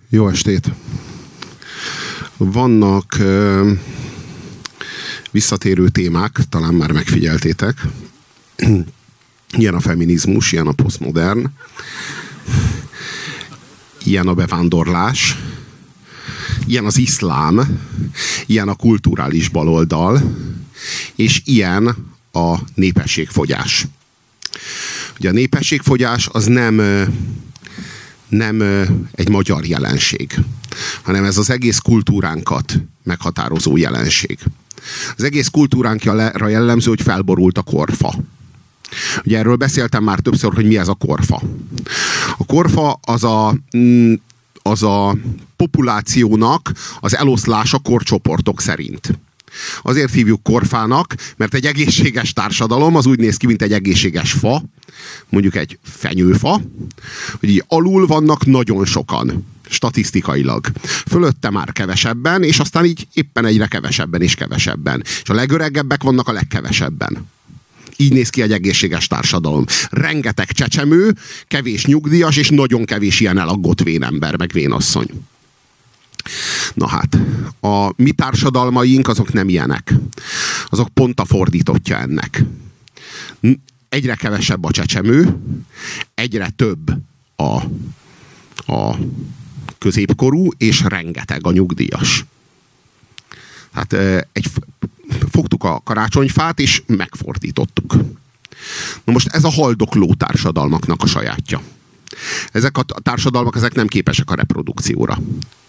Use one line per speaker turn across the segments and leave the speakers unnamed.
Jó estét! Vannak visszatérő témák, talán már megfigyeltétek. Ilyen a feminizmus, ilyen a posztmodern, ilyen a bevándorlás, ilyen az iszlám, ilyen a kulturális baloldal, és ilyen a népességfogyás. Ugye a népességfogyás az nem egy magyar jelenség, hanem ez az egész kultúránkat meghatározó jelenség. Az egész kultúránkra jellemző, hogy felborult a korfa. Ugye erről beszéltem már többször, hogy mi ez a korfa. A korfa az a populációnak az eloszlása korcsoportok szerint. Azért hívjuk korfának, mert egy egészséges társadalom az úgy néz ki, mint egy egészséges fa, mondjuk egy fenyőfa, hogy így alul vannak nagyon sokan, statisztikailag. Fölötte már kevesebben, és aztán így éppen egyre kevesebben és kevesebben. És a legöregebbek vannak a legkevesebben. Így néz ki egy egészséges társadalom. Rengeteg csecsemő, kevés nyugdíjas, és nagyon kevés ilyen elaggott vénember, meg vénasszony. Na hát, a mi társadalmaink azok nem ilyenek. Azok pont a fordítottja ennek. Egyre kevesebb a csecsemő, egyre több a középkorú, és rengeteg a nyugdíjas. Tehát fogtuk a karácsonyfát, és megfordítottuk. Na most ez a haldokló társadalmaknak a sajátja. Ezek a társadalmak ezek nem képesek a reprodukcióra.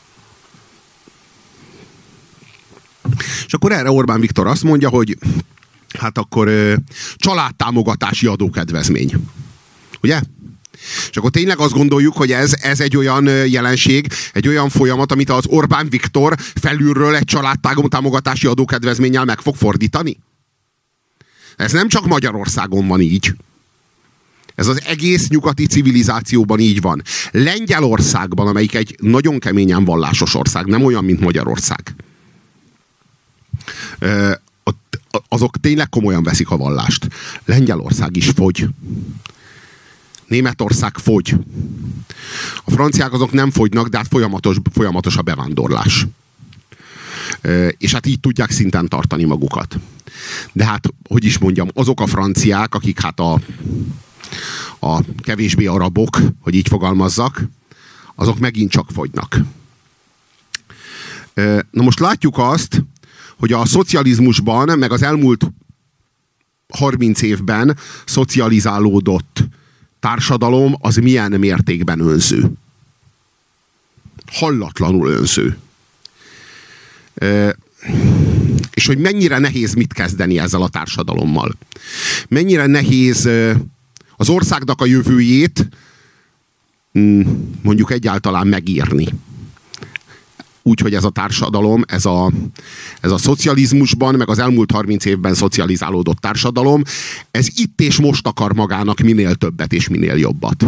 És akkor erre Orbán Viktor azt mondja, hogy hát akkor családtámogatási adókedvezmény. Ugye? És akkor tényleg azt gondoljuk, hogy ez egy olyan jelenség, egy olyan folyamat, amit az Orbán Viktor felülről egy családtámogatási adókedvezménnyel meg fog fordítani? Ez nem csak Magyarországon van így. Ez az egész nyugati civilizációban így van. Lengyelországban, amelyik egy nagyon keményen vallásos ország, nem olyan, mint Magyarország. Azok tényleg komolyan veszik a vallást. Lengyelország is fogy. Németország fogy. A franciák azok nem fogynak, de hát folyamatos a bevándorlás. És hát így tudják szinten tartani magukat. De hát, hogy is mondjam, azok a franciák, akik hát a kevésbé arabok, hogy így fogalmazzak, azok megint csak fogynak. Na most látjuk azt, hogy a szocializmusban, meg az elmúlt 30 évben szocializálódott társadalom az milyen mértékben önző. Hallatlanul önző. És hogy mennyire nehéz mit kezdeni ezzel a társadalommal. Mennyire nehéz az országnak a jövőjét mondjuk egyáltalán megírni. Úgyhogy ez a társadalom, ez a szocializmusban, meg az elmúlt 30 évben szocializálódott társadalom, ez itt és most akar magának minél többet és minél jobbat.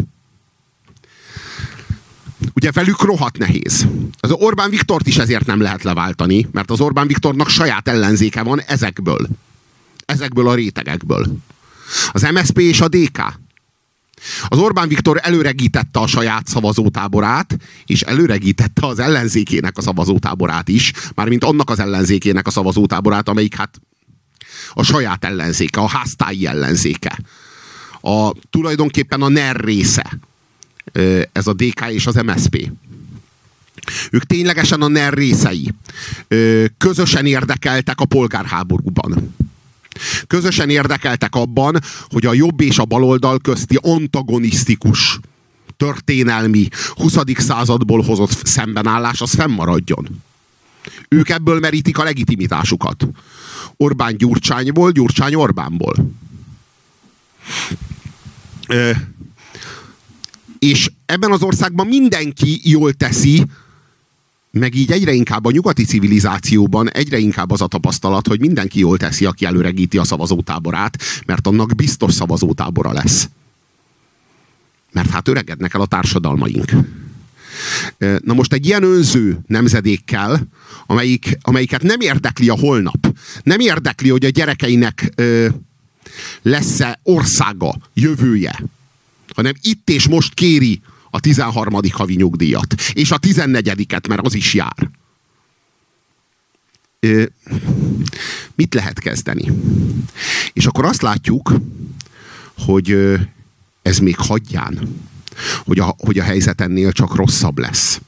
Ugye velük rohadt nehéz. Az Orbán Viktort is ezért nem lehet leváltani, mert az Orbán Viktornak saját ellenzéke van ezekből a rétegekből. Az MSZP és a DK. Az Orbán Viktor előregítette a saját szavazótáborát, és előregítette az ellenzékének a szavazótáborát is, mármint annak az ellenzékének a szavazótáborát, amelyik hát a saját ellenzéke, a háztáji ellenzéke. Tulajdonképpen a NER része. Ez a DK és az MSZP. Ők ténylegesen a NER részei. Közösen érdekeltek a polgárháborúban. Közösen érdekeltek abban, hogy a jobb és a baloldal közti antagonisztikus történelmi 20. századból hozott szembenállás az fennmaradjon. Ők ebből merítik a legitimitásukat. Orbán Gyurcsányból, Gyurcsány Orbánból. És ebben az országban mindenki jól teszi, meg így egyre inkább a nyugati civilizációban egyre inkább az a tapasztalat, hogy mindenki jól teszi, aki előregíti a szavazótáborát, mert annak biztos szavazótábora lesz. Mert hát öregednek el a társadalmaink. Na most egy ilyen önző nemzedékkel, amelyiket nem érdekli a holnap, nem érdekli, hogy a gyerekeinek lesz-e országa, jövője, hanem itt és most kéri a 13. havi nyugdíjat. És a 14-et, mert az is jár. Mit lehet kezdeni? És akkor azt látjuk, hogy ez még hagyján, hogy a helyzet ennél csak rosszabb lesz.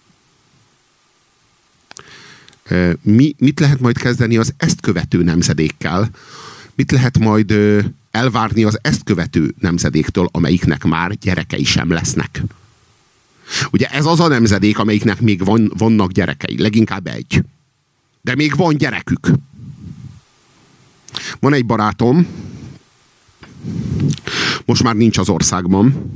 Mit lehet majd kezdeni az ezt követő nemzedékkel? Mit lehet majd elvárni az ezt követő nemzedéktől, amelyiknek már gyerekei sem lesznek? Ugye ez az a nemzedék, amelyiknek még vannak gyerekei, leginkább egy. De még van gyerekük. Van egy barátom, most már nincs az országban,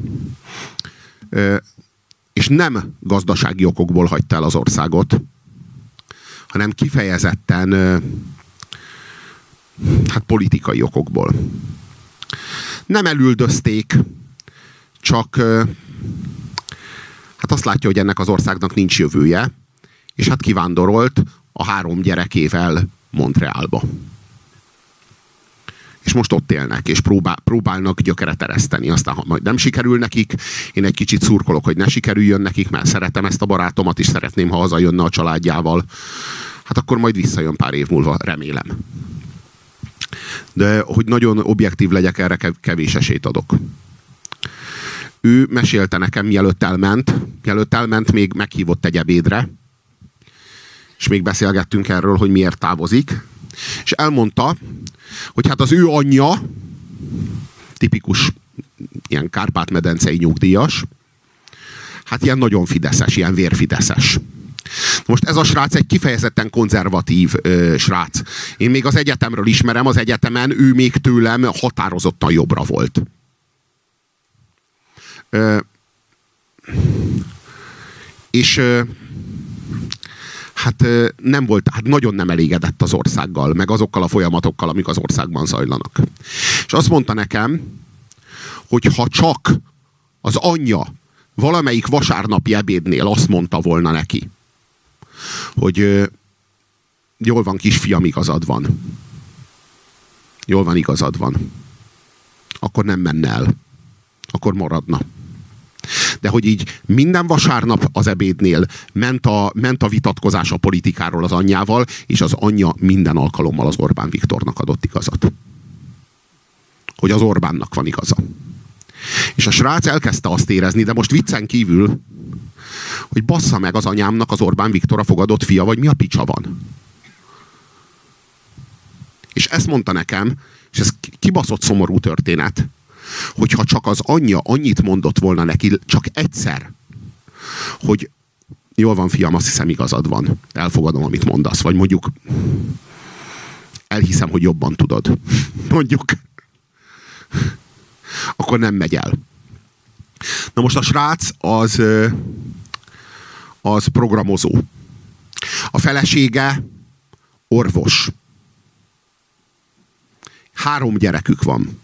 és nem gazdasági okokból hagyta el az országot, hanem kifejezetten politikai okokból. Nem elüldözték, csak azt látja, hogy ennek az országnak nincs jövője, és kivándorolt a 3 gyerekével Montrealba. És most ott élnek, és próbálnak gyökeret ereszteni. Aztán, ha majd nem sikerül nekik, én egy kicsit szurkolok, hogy ne sikerüljön nekik, mert szeretem ezt a barátomat, és szeretném, ha hazajönne a családjával. Akkor majd visszajön pár év múlva, remélem. De hogy nagyon objektív legyek, erre kevés esélyt adok. Ő mesélte nekem, mielőtt elment, még meghívott egy ebédre, és még beszélgettünk erről, hogy miért távozik, és elmondta, hogy az ő anyja, tipikus ilyen Kárpát-medencei nyugdíjas, ilyen nagyon fideszes, ilyen vérfideszes. Most ez a srác egy kifejezetten konzervatív srác. Én még az egyetemről ismerem, az egyetemen ő még tőlem határozottan jobbra volt. És nem volt, nagyon nem elégedett az országgal, meg azokkal a folyamatokkal, amik az országban zajlanak. És azt mondta nekem, hogy ha csak az anyja valamelyik vasárnapi ebédnél azt mondta volna neki, hogy jól van, kisfiam, igazad van. Jól van, igazad van. Akkor nem menne el. Akkor maradna. De hogy így minden vasárnap az ebédnél ment a vitatkozás a politikáról az anyjával, és az anyja minden alkalommal az Orbán Viktornak adott igazat. Hogy az Orbánnak van igaza. És a srác elkezdte azt érezni, de most viccen kívül, hogy bassza meg, az anyámnak az Orbán Viktor a fogadott fia, vagy mi a picsa van. És ezt mondta nekem, és ez kibaszott szomorú történet, hogyha csak az anyja annyit mondott volna neki, csak egyszer, hogy jól van, fiam, azt hiszem, igazad van. Elfogadom, amit mondasz. Vagy mondjuk elhiszem, hogy jobban tudod. Mondjuk. Akkor nem megy el. Na most a srác az programozó. A felesége orvos. 3 gyerekük van.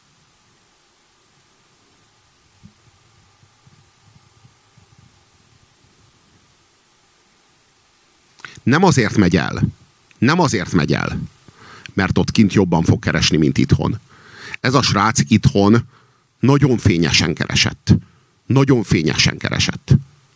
Nem azért megy el, mert ott kint jobban fog keresni, mint itthon. Ez a srác itthon nagyon fényesen keresett. Nagyon fényesen keresett.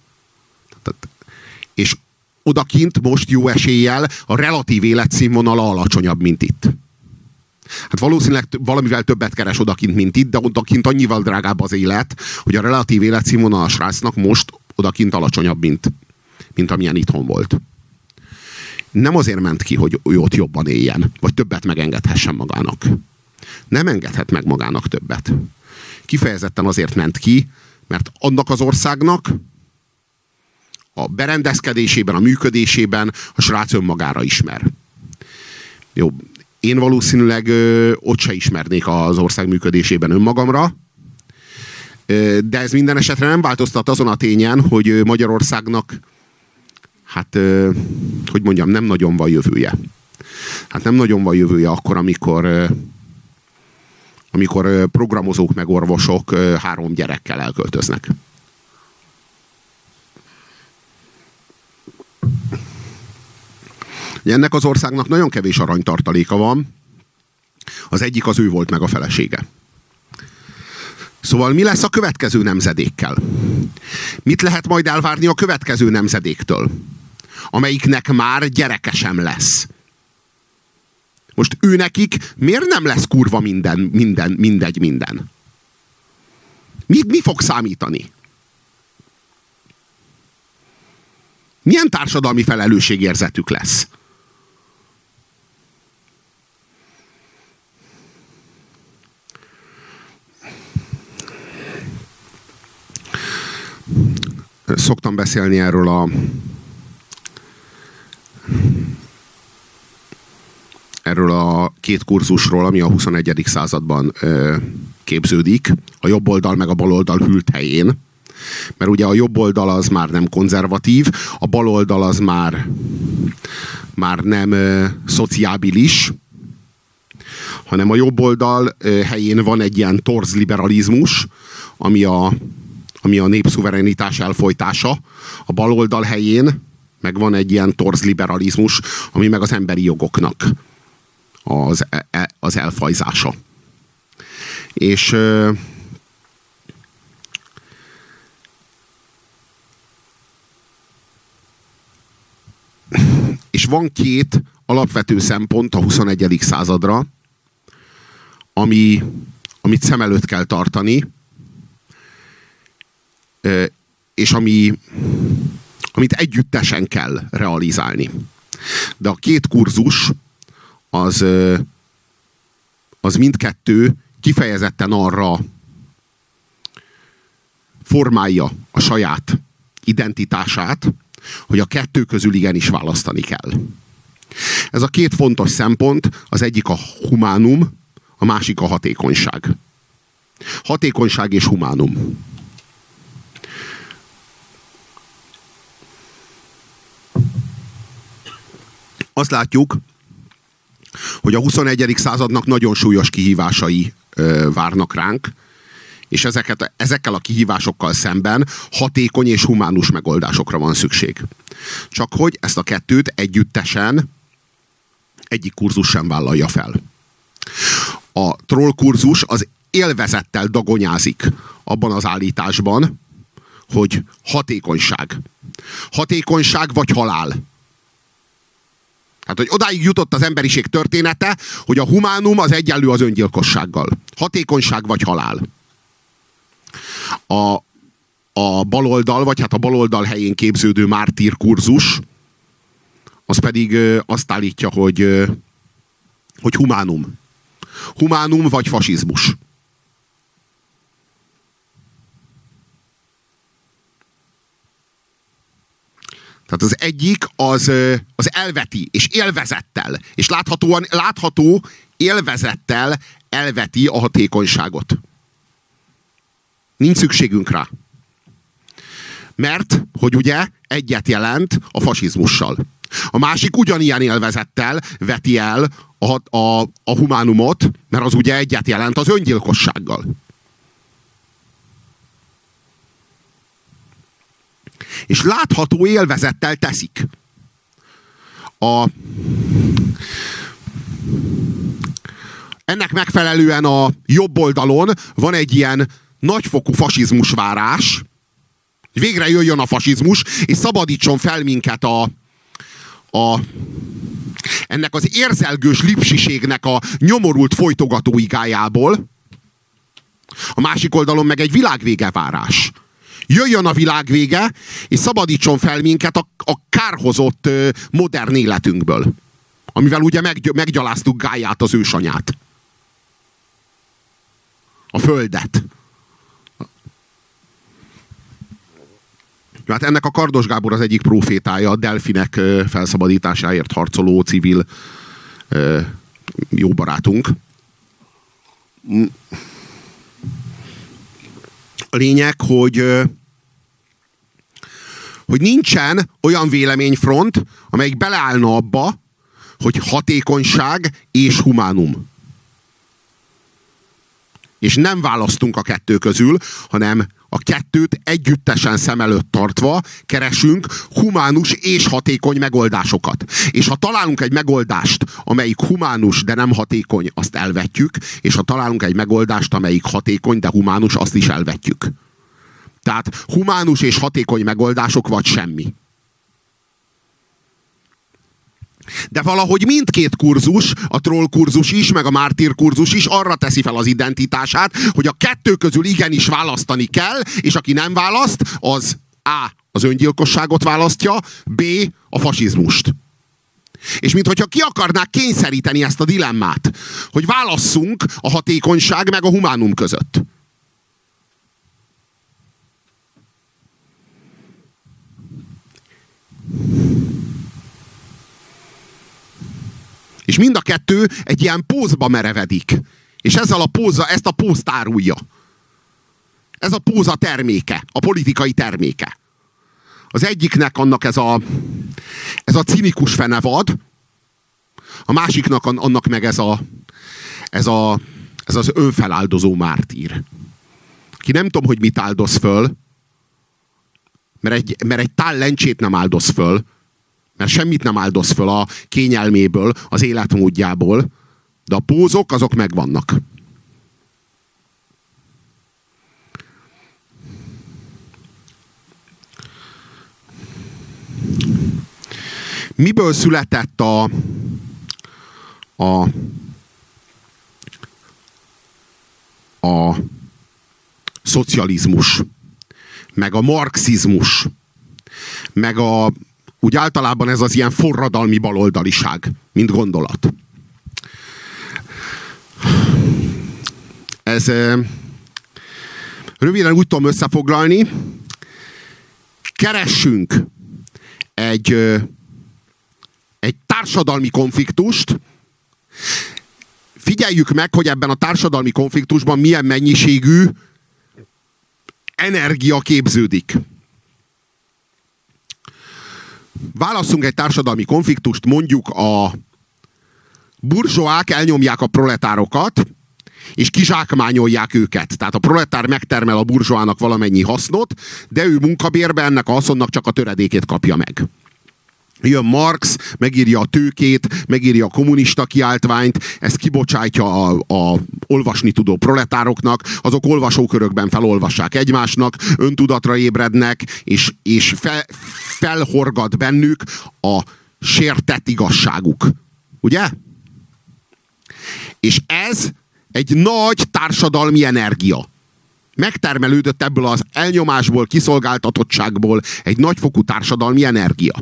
És odakint most jó eséllyel a relatív életszínvonala alacsonyabb, mint itt. Valószínűleg valamivel többet keres odakint, mint itt, de odakint annyival drágább az élet, hogy a relatív életszínvonal a srácnak most odakint alacsonyabb, mint amilyen itthon volt. Nem azért ment ki, hogy ő ott jobban éljen, vagy többet megengedhessen magának. Nem engedhet meg magának többet. Kifejezetten azért ment ki, mert annak az országnak a berendezkedésében, a működésében a srác önmagára ismer. Jó, én valószínűleg ott se ismernék az ország működésében önmagamra, de ez minden esetre nem változtat azon a tényen, hogy Magyarországnak hogy mondjam, nem nagyon van jövője. Nem nagyon van jövője akkor, amikor programozók meg orvosok 3 gyerekkel elköltöznek. Ennek az országnak nagyon kevés aranytartaléka van. Az egyik az ő volt, meg a felesége. Szóval mi lesz a következő nemzedékkel? mit lehet majd elvárni a következő nemzedéktől, amelyiknek már gyereke sem lesz? Most őnekik miért nem lesz kurva mindegy minden? Mi fog számítani? Milyen társadalmi felelősségérzetük lesz? Szoktam beszélni erről a két kurzusról, ami a 21. században képződik, a jobb oldal meg a bal oldal hűlt helyén. Mert ugye a jobb oldal az már nem konzervatív, a bal oldal az már nem szociábilis, hanem a jobb oldal helyén van egy ilyen torz liberalizmus, ami a népszuverenitás elfojtása. A bal oldal helyén meg van egy ilyen torz liberalizmus, ami meg az emberi jogoknak az elfajzása. És van két alapvető szempont a 21. századra, amit szem előtt kell tartani, és amit együttesen kell realizálni. De a két kurzus az mindkettő kifejezetten arra formálja a saját identitását, hogy a kettő közül igenis választani kell. Ez a két fontos szempont, az egyik a humánum, a másik a hatékonyság. Hatékonyság és humánum. Azt látjuk, hogy a 21. századnak nagyon súlyos kihívásai várnak ránk, és ezekkel a kihívásokkal szemben hatékony és humánus megoldásokra van szükség. Csak hogy ezt a kettőt együttesen egyik kurzus sem vállalja fel. A troll kurzus az élvezettel dagonyázik abban az állításban, hogy hatékonyság. Hatékonyság vagy halál. Hát, hogy odáig jutott az emberiség története, hogy a humánum az egyenlő az öngyilkossággal. Hatékonyság vagy halál. A baloldal, vagy hát a baloldal helyén képződő mártír kurzus, az pedig azt állítja, hogy humánum. Humánum vagy fasizmus. Tehát az egyik az elveti, és élvezettel, és látható élvezettel elveti a hatékonyságot. Nincs szükségünk rá. Mert, hogy ugye egyet jelent a fasizmussal. A másik ugyanilyen élvezettel veti el a humánumot, mert az ugye egyet jelent az öngyilkossággal. És látható élvezettel teszik. Ennek megfelelően a jobb oldalon van egy ilyen nagyfokú fasizmus várás, hogy végre jöjjön a fasizmus, és szabadítson fel minket ennek az érzelgős lipsiségnek a nyomorult folytogatóigájából. A másik oldalon meg egy világvége várás. Jöjjön a világvége, és szabadítson fel minket a kárhozott modern életünkből. Amivel ugye meggyaláztuk Gáját, az ősanyát. A földet. Hát ennek a Kardos Gábor az egyik prófétája, a delfinek felszabadításáért harcoló civil jó barátunk. A lényeg, hogy nincsen olyan véleményfront, amelyik beleállna abba, hogy hatékonyság és humánum. És nem választunk a kettő közül, hanem a kettőt együttesen szem előtt tartva keresünk humánus és hatékony megoldásokat. És ha találunk egy megoldást, amelyik humánus, de nem hatékony, azt elvetjük, és ha találunk egy megoldást, amelyik hatékony, de humánus, azt is elvetjük. Tehát humánus és hatékony megoldások vagy semmi. De valahogy mindkét kurzus, a troll kurzus is, meg a mártír kurzus is arra teszi fel az identitását, hogy a kettő közül igenis választani kell, és aki nem választ, az A. az öngyilkosságot választja, B. a fasizmust. És minthogyha ki akarnák kényszeríteni ezt a dilemmát, hogy válasszunk a hatékonyság meg a humánum között. És mind a kettő egy ilyen pózba merevedik. És ezzel a pózza, ezt a pózt árulja. Ez a póza terméke, a politikai terméke. Az egyiknek annak ez a cinikus fenevad, a másiknak annak meg ez az önfeláldozó mártír. Ki nem tudom, hogy mit áldoz föl, mert egy tál lencsét nem áldoz föl, mert semmit nem áldoz föl a kényelméből, az életmódjából, de a pózok azok megvannak. Miből született a szocializmus, meg a marxizmus, meg úgy általában ez az ilyen forradalmi baloldaliság, mint gondolat. Ez röviden úgy tudom összefoglalni, keressünk egy társadalmi konfliktust, figyeljük meg, hogy ebben a társadalmi konfliktusban milyen mennyiségű energia képződik. Válasszunk egy társadalmi konfliktust, mondjuk a burzsóák elnyomják a proletárokat, és kizsákmányolják őket. Tehát a proletár megtermel a burzsóának valamennyi hasznot, de ő munkabérben ennek a haszonnak csak a töredékét kapja meg. Jön Marx, megírja a Tőkét, megírja a kommunista kiáltványt, ezt kibocsátja a olvasni tudó proletároknak, azok olvasókörökben felolvassák egymásnak, öntudatra ébrednek, és felhorgat bennük a sértett igazságuk. Ugye? És ez egy nagy társadalmi energia. Megtermelődött ebből az elnyomásból, kiszolgáltatottságból egy nagyfokú társadalmi energia.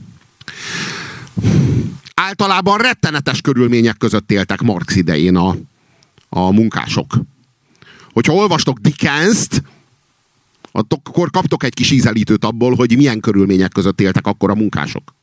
Általában rettenetes körülmények között éltek Marx idején a munkások. Hogyha olvastok Dickenst, akkor kaptok egy kis ízelítőt abból, hogy milyen körülmények között éltek akkor a munkások.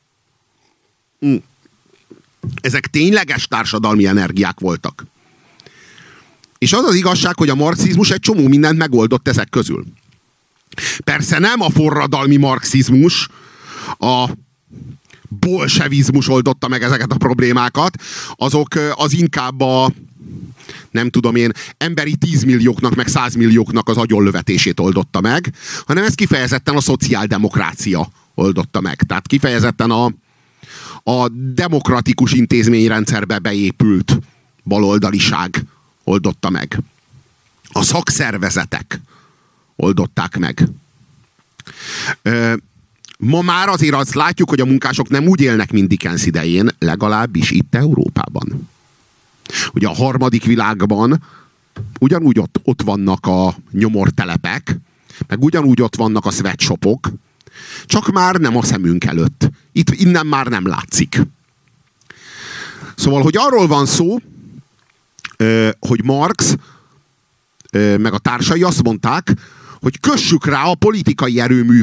Ezek tényleges társadalmi energiák voltak. És az az igazság, hogy a marxizmus egy csomó mindent megoldott ezek közül. Persze nem a forradalmi marxizmus, a bolsevizmus oldotta meg ezeket a problémákat, az inkább nem tudom én, emberi 10 millióknak, meg 100 millióknak az agyonlövetését oldotta meg, hanem ez kifejezetten a szociáldemokrácia oldotta meg. Tehát kifejezetten a demokratikus intézményrendszerbe beépült baloldaliság oldotta meg. A szakszervezetek oldották meg. Ma már azért azt látjuk, hogy a munkások nem úgy élnek, mint Dickens idején, legalábbis itt Európában. Ugye a harmadik világban ugyanúgy ott vannak a nyomortelepek, meg ugyanúgy ott vannak a sweatshopok, csak már nem a szemünk előtt. Innen már nem látszik. Szóval, hogy arról van szó, hogy Marx meg a társai azt mondták, hogy kössük rá a politikai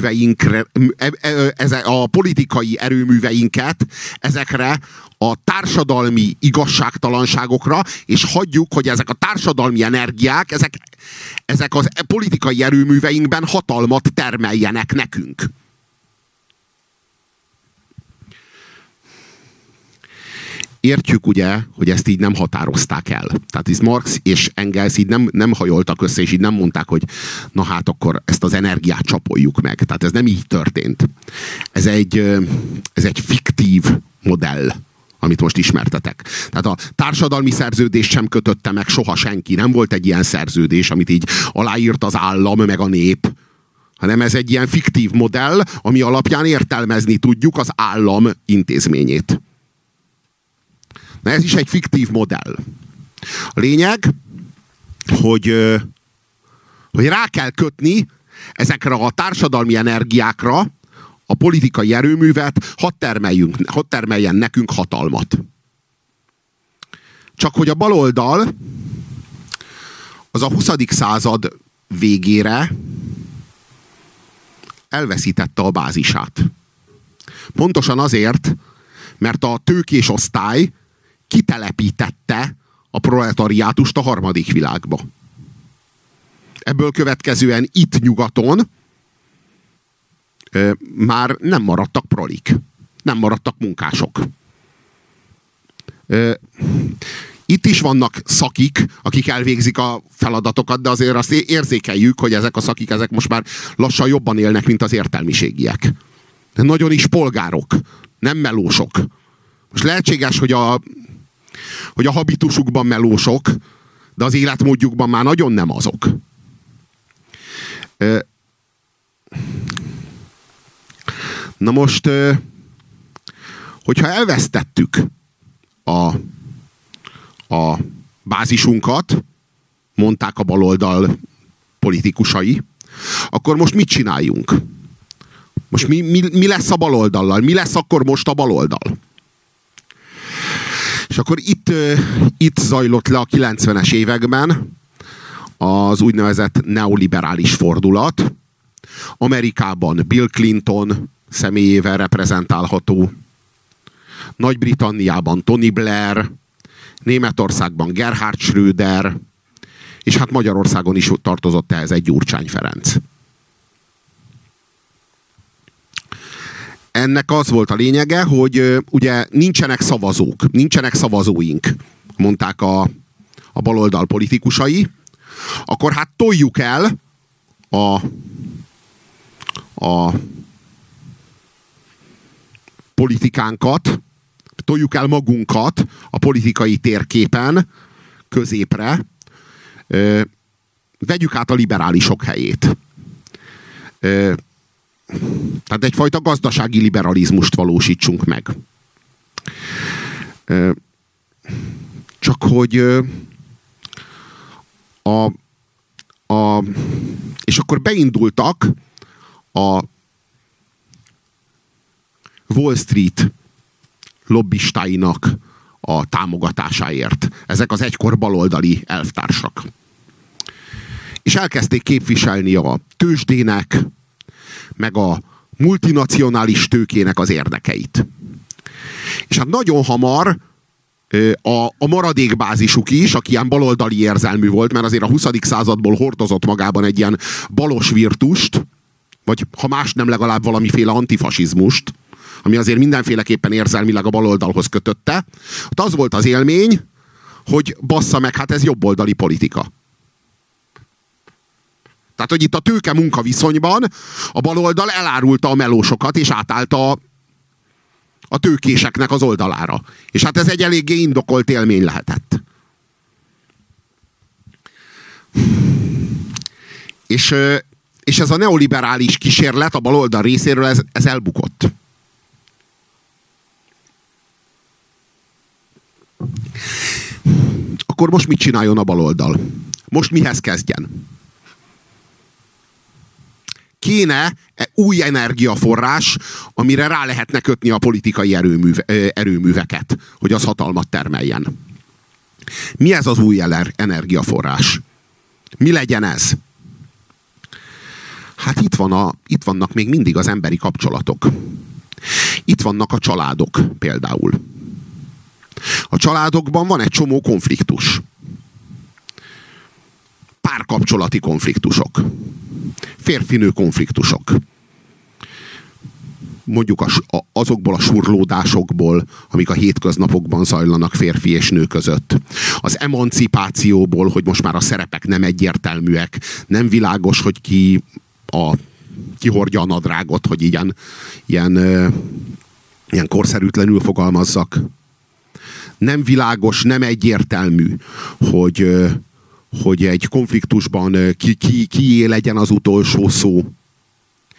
erőműveinket ezekre a társadalmi igazságtalanságokra, és hagyjuk, hogy ezek a társadalmi energiák, ezek az politikai erőműveinkben hatalmat termeljenek nekünk. Értjük ugye, hogy ezt így nem határozták el. Tehát ez Marx és Engels így nem hajoltak össze, és így nem mondták, hogy na hát akkor ezt az energiát csapoljuk meg. Tehát ez nem így történt. Ez egy fiktív modell, amit most ismertetek. Tehát a társadalmi szerződést sem kötötte meg soha senki. Nem volt egy ilyen szerződés, amit így aláírt az állam, meg a nép, hanem ez egy ilyen fiktív modell, ami alapján értelmezni tudjuk az állam intézményét. Na ez is egy fiktív modell. A lényeg, hogy rá kell kötni ezekre a társadalmi energiákra a politikai erőművet, hadd termeljen nekünk hatalmat. Csak hogy a baloldal az a 20. század végére elveszítette a bázisát. Pontosan azért, mert a tőkés osztály kitelepítette a proletariátust a harmadik világba. Ebből következően itt nyugaton már nem maradtak prolik. Nem maradtak munkások. Itt is vannak szakik, akik elvégzik a feladatokat, de azért azt érzékeljük, hogy ezek a szakik, ezek most már lassan jobban élnek, mint az értelmiségiek. De nagyon is polgárok, nem melósok. Most lehetséges, hogy a habitusukban melósok, de az életmódjukban már nagyon nem azok. Na most, hogyha elvesztettük a bázisunkat, mondták a baloldal politikusai, akkor most mit csináljunk? Most mi lesz a baloldallal? Mi lesz akkor most a baloldal? És akkor itt zajlott le a 90-es években az úgynevezett neoliberális fordulat. Amerikában Bill Clinton személyével reprezentálható, Nagy-Britanniában Tony Blair, Németországban Gerhard Schröder, és hát Magyarországon is tartozott ehhez egy Gyurcsány Ferenc. Ennek az volt a lényege, hogy ugye nincsenek szavazók, nincsenek szavazóink, mondták a baloldal politikusai, akkor hát toljuk el a politikánkat, toljuk el magunkat a politikai térképen középre, vegyük át a liberálisok helyét. Tehát egyfajta gazdasági liberalizmust valósítsunk meg. Csak hogy és akkor beindultak a Wall Street lobbistáinak a támogatásáért. Ezek az egykor baloldali elvtársak. És elkezdték képviselni a tőzsdének, meg a multinacionális tőkének az érdekeit. És hát nagyon hamar a maradékbázisuk is, aki ilyen baloldali érzelmű volt, mert azért a 20. századból hordozott magában egy ilyen balos virtust, vagy ha más nem, legalább valamiféle antifasizmust, ami azért mindenféleképpen érzelmileg a baloldalhoz kötötte. Az volt az élmény, hogy bassza meg, hát ez jobboldali politika. Tehát, hogy itt a tőke-munka viszonyban a baloldal elárulta a melósokat, és átállt a tőkéseknek az oldalára. És hát ez egy eléggé indokolt élmény lehetett. És ez a neoliberális kísérlet a baloldal részéről ez elbukott. Akkor most mit csináljon a baloldal? Most mihez kezdjen? Kéne új energiaforrás, amire rá lehetne kötni a politikai erőműveket, hogy az hatalmat termeljen. Mi ez az új energiaforrás? Mi legyen ez? Hát itt vannak még mindig az emberi kapcsolatok. Itt vannak a családok például. A családokban van egy csomó konfliktus. Párkapcsolati konfliktusok. Férfinő konfliktusok. Mondjuk azokból a surlódásokból, amik a hétköznapokban zajlanak férfi és nő között. Az emancipációból, hogy most már a szerepek nem egyértelműek, nem világos, hogy ki hordja a nadrágot, hogy ilyen korszerűtlenül fogalmazzak. Nem világos, nem egyértelmű, hogy egy konfliktusban kié legyen az utolsó szó.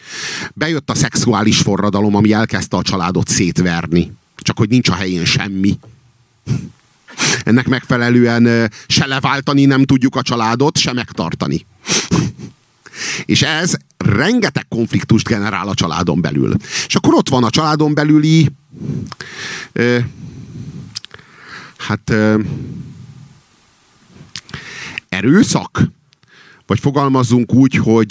Bejött a szexuális forradalom, ami elkezdte a családot szétverni. Csak hogy nincs a helyén semmi. Ennek megfelelően se leváltani nem tudjuk a családot, se megtartani. És ez rengeteg konfliktust generál a családon belül. És akkor ott van a családon belüli erőszak. Vagy fogalmazzunk úgy,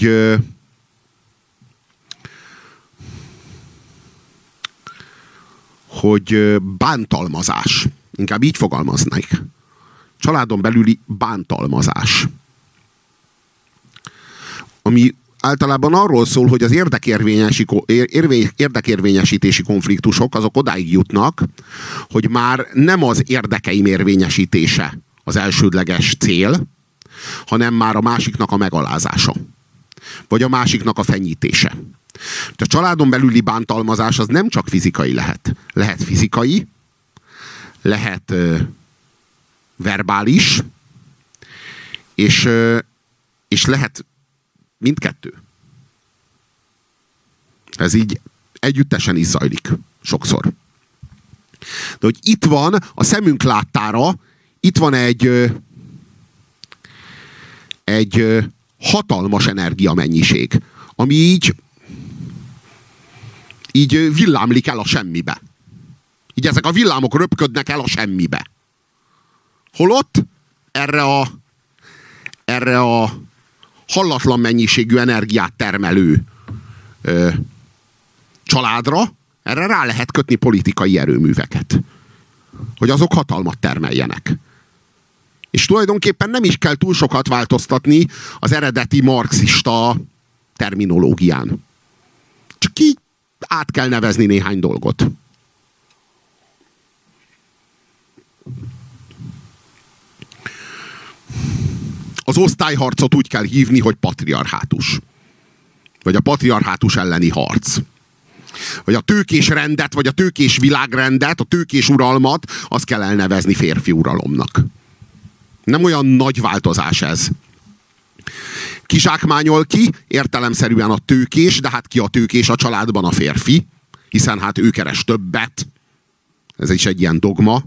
hogy bántalmazás. Inkább így fogalmaznék. Családon belüli bántalmazás. Ami általában arról szól, hogy az érdekérvényesítési konfliktusok azok odáig jutnak, hogy már nem az érdekeim érvényesítése az elsődleges cél, hanem már a másiknak a megalázása. Vagy a másiknak a fenyítése. A családon belüli bántalmazás az nem csak fizikai lehet. Lehet fizikai, lehet verbális, és lehet mindkettő. Ez így együttesen is zajlik sokszor. De hogy itt van a szemünk láttára, itt van egy hatalmas energiamennyiség, ami így villámlik el a semmibe. Így ezek a villámok röpködnek el a semmibe. Holott erre a hallatlan mennyiségű energiát termelő családra, erre rá lehet kötni politikai erőműveket. Hogy azok hatalmat termeljenek. És tulajdonképpen nem is kell túl sokat változtatni az eredeti marxista terminológián. Csak így át kell nevezni néhány dolgot. Az osztályharcot úgy kell hívni, hogy patriarhátus. Vagy a patriarhátus elleni harc. Vagy a tőkés rendet, vagy a tőkés világrendet, a tőkés uralmat, azt kell elnevezni férfi uralomnak. Nem olyan nagy változás ez. Kizsákmányol ki, értelemszerűen a tőkés, de hát ki a tőkés a családban? A férfi, hiszen hát ő keres többet. Ez is egy ilyen dogma.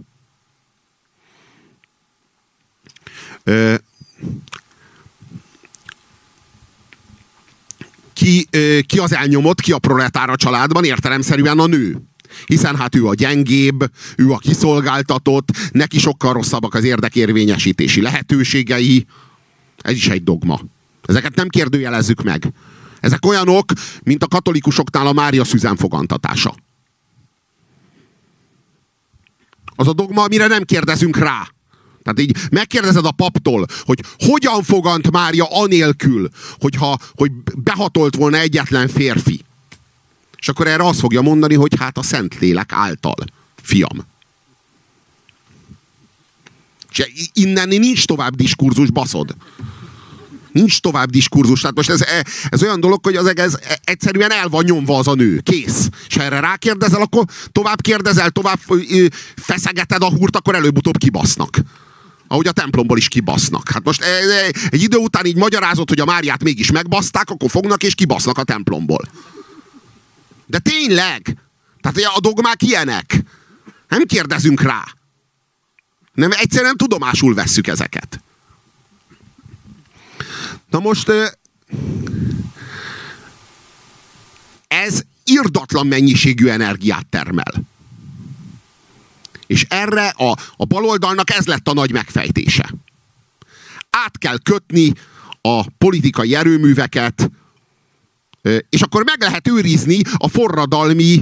Ki az elnyomott, ki a proletár a családban? Értelemszerűen a nő. Hiszen hát ő a gyengébb, ő a kiszolgáltatott, neki sokkal rosszabbak az érdekérvényesítési lehetőségei. Ez is egy dogma. Ezeket nem kérdőjelezzük meg. Ezek olyanok, mint a katolikusoknál a Mária szüzen fogantatása. Az a dogma, amire nem kérdezünk rá. Tehát így megkérdezed a paptól, hogy hogyan fogant Mária anélkül, hogy behatolt volna egyetlen férfi. És akkor erre azt fogja mondani, hogy hát a Szentlélek által, fiam. És innen nincs tovább diskurzus, baszod. Nincs tovább diskurzus. Tehát most ez olyan dolog, hogy az egész egyszerűen el van nyomva az a nő. Kész. És ha erre rákérdezel, akkor tovább kérdezel, tovább feszegeted a húrt, akkor előbb-utóbb kibasznak. Ahogy a templomból is kibasznak. Hát most egy idő után így magyarázott, hogy a Máriát mégis megbaszták, akkor fognak és kibasznak a templomból. De tényleg! Tehát a dogmák ilyenek. Nem kérdezünk rá. Nem, egyszerűen tudomásul vesszük ezeket. Na most ez irdatlan mennyiségű energiát termel. És erre a baloldalnak ez lett a nagy megfejtése. Át kell kötni a politikai erőműveket, és akkor meg lehet őrizni a forradalmi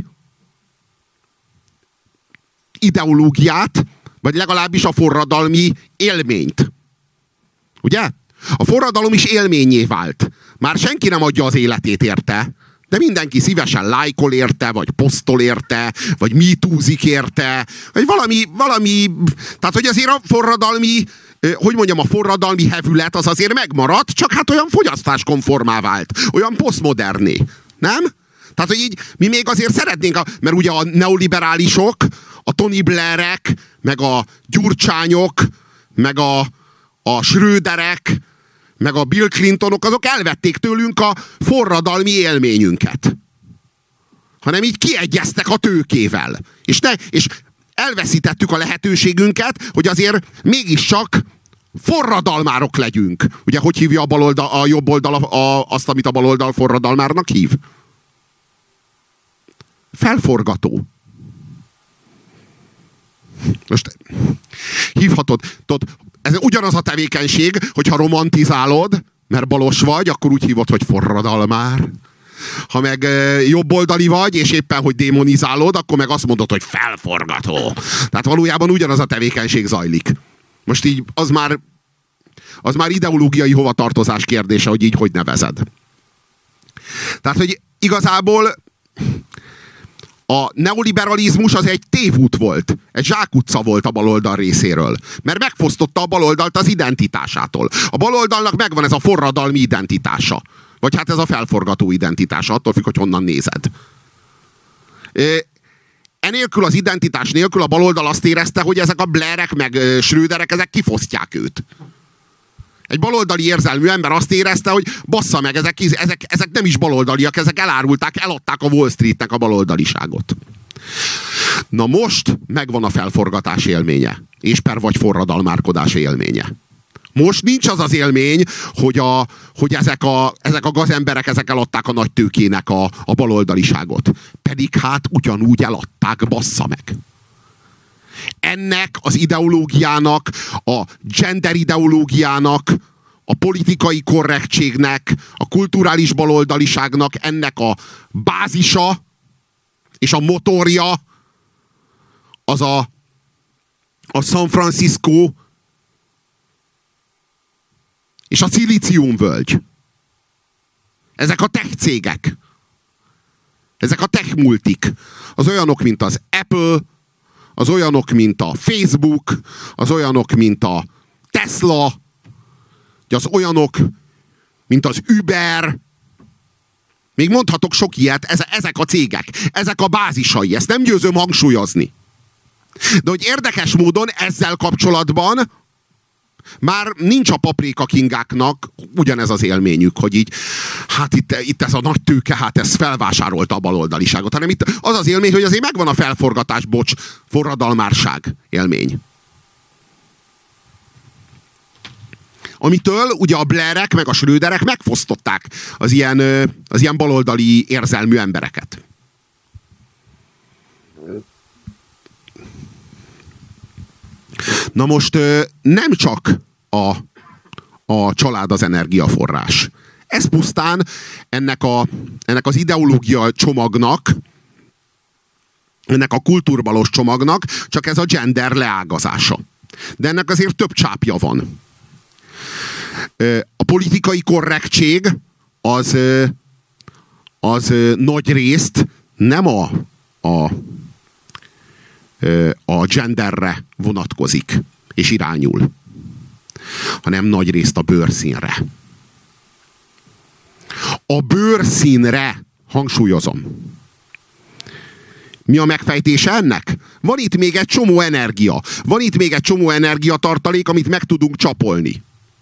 ideológiát, vagy legalábbis a forradalmi élményt. Ugye? A forradalom is élményé vált. Már senki nem adja az életét érte, de mindenki szívesen lájkol érte, vagy posztol érte, vagy mitúzik érte, vagy valami... Tehát, hogy azért a forradalmi, a forradalmi hevület az azért megmaradt, csak hát olyan fogyasztáskonformá vált, olyan posztmoderné. Nem? Tehát, hogy így mi még azért szeretnénk, mert ugye a neoliberálisok, a Tony Blairek, meg a Gyurcsányok, meg a Schröderek, meg a Bill Clintonok, azok elvették tőlünk a forradalmi élményünket. Hanem így kiegyeztek a tőkével. És elveszítettük a lehetőségünket, hogy azért mégiscsak forradalmárok legyünk. Ugye, hogy hívja a jobb oldal azt, amit a baloldal forradalmárnak hív? Felforgató. Most hívhatod, ez ugyanaz a tevékenység, hogyha romantizálod, mert balos vagy, akkor úgy hívod, hogy forradalmár. Ha meg jobboldali vagy, és éppen, hogy démonizálod, akkor meg azt mondod, hogy felforgató. Tehát valójában ugyanaz a tevékenység zajlik. Most így az már ideológiai hovatartozás kérdése, hogy így hogy nevezed. Tehát, hogy igazából a neoliberalizmus az egy tévút volt. Egy zsákutca volt a baloldal részéről. Mert megfosztotta a baloldalt az identitásától. A baloldalnak megvan ez a forradalmi identitása. Vagy hát ez a felforgató identitása. Attól függ, hogy honnan nézed. Enélkül, az identitás nélkül a baloldal azt érezte, hogy ezek a Blairek meg Schröderek, ezek kifosztják őt. Egy baloldali érzelmű ember azt érezte, hogy bassza meg, ezek nem is baloldaliak, ezek elárulták, eladták a Wall Streetnek a baloldaliságot. Na most megvan a felforgatás élménye. És vagy forradalmárkodás élménye. Most nincs az az élmény, hogy ezek a gazemberek ezek eladták a nagy tőkének a baloldaliságot. Pedig hát ugyanúgy eladták, bassza meg. Ennek az ideológiának, a gender ideológiának, a politikai korrektségnek, a kulturális baloldaliságnak ennek a bázisa és a motorja az a San Francisco és a szilíciumvölgy. Ezek a tech cégek. Ezek a tech multik. Az olyanok, mint az Apple, az olyanok, mint a Facebook, az olyanok, mint a Tesla, az olyanok, mint az Uber. Még mondhatok sok ilyet, ezek a cégek, ezek a bázisai, ezt nem győzöm hangsúlyozni. De hogy érdekes módon ezzel kapcsolatban már nincs a Paprika Kingáknak ugyanez az élményük, hogy így, hát itt ez a nagy tőke, hát ez felvásárolta a baloldaliságot, hanem itt az az élmény, hogy azért megvan a felforgatás, forradalmárság élmény. Amitől ugye a Blairek meg a Schröderek megfosztották az ilyen baloldali érzelmű embereket. Na most nem csak a család az energiaforrás. Ez pusztán ennek az ideológia csomagnak, ennek a kultúrbalos csomagnak csak ez a gender leágazása. De ennek azért több csápja van. A politikai korrektség az nagy részt nem a genderre vonatkozik és irányul, hanem nagy részt a bőrszínre. A bőrszínre, hangsúlyozom. Mi a megfejtése ennek? Van itt még egy csomó energia. Van itt még egy csomó energiatartalék, amit meg tudunk csapolni.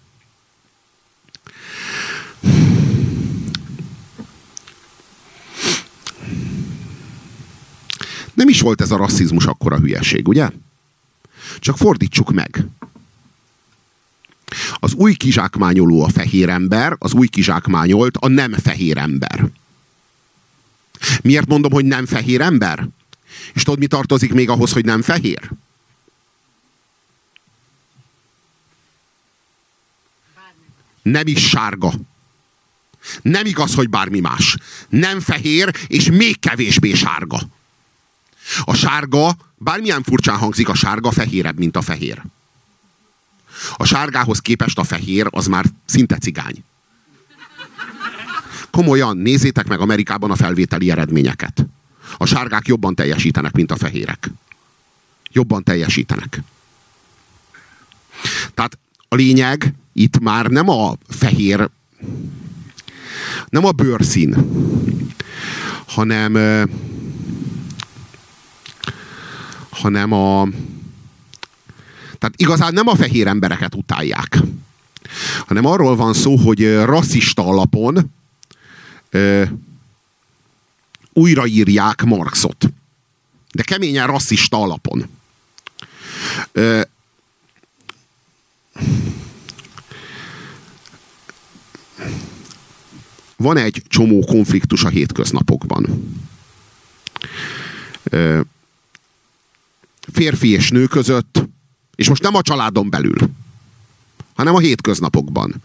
Nem is volt ez a rasszizmus akkora hülyeség, ugye? Csak fordítsuk meg. Az új kizsákmányoló a fehér ember, az új kizsákmányolt a nem fehér ember. Miért mondom, hogy nem fehér ember? És tudod, mi tartozik még ahhoz, hogy nem fehér? Nem is sárga. Nem igaz, hogy bármi más. Nem fehér, és még kevésbé sárga. A sárga, bármilyen furcsán hangzik, a sárga fehérebb, mint a fehér. A sárgához képest a fehér az már szinte cigány. Komolyan, nézzétek meg Amerikában a felvételi eredményeket. A sárgák jobban teljesítenek, mint a fehérek. Jobban teljesítenek. Tehát a lényeg itt már nem a fehér, nem a bőrszín, hanem tehát igazán nem a fehér embereket utálják, hanem arról van szó, hogy rasszista alapon újraírják Marxot. De keményen rasszista alapon. Van egy csomó konfliktus a hétköznapokban. Férfi és nő között, és most nem a családon belül, hanem a hétköznapokban.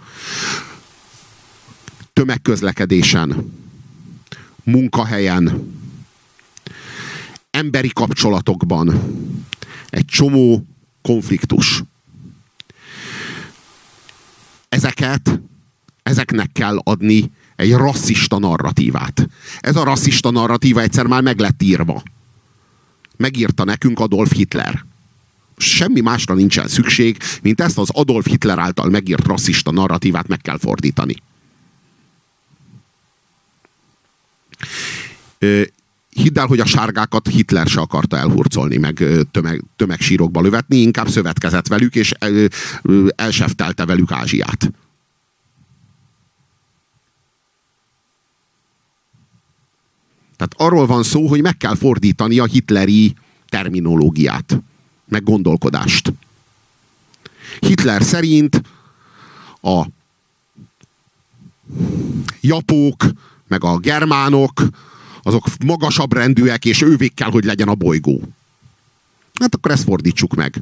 Tömegközlekedésen, munkahelyen, emberi kapcsolatokban egy csomó konfliktus. Ezeknek kell adni egy rasszista narratívát. Ez a rasszista narratíva egyszer már meg lett írva. Megírta nekünk Adolf Hitler. Semmi másra nincsen szükség, mint ezt az Adolf Hitler által megírt rasszista narratívát meg kell fordítani. Hidd el, hogy a sárgákat Hitler se akarta elhurcolni, meg tömegsírokba lövetni, inkább szövetkezett velük, és elseftelte velük Ázsiát. Tehát arról van szó, hogy meg kell fordítani a hitleri terminológiát, meg gondolkodást. Hitler szerint a japók, meg a germánok, azok magasabb rendűek, és ővék kell, hogy legyen a bolygó. Hát akkor ezt fordítsuk meg.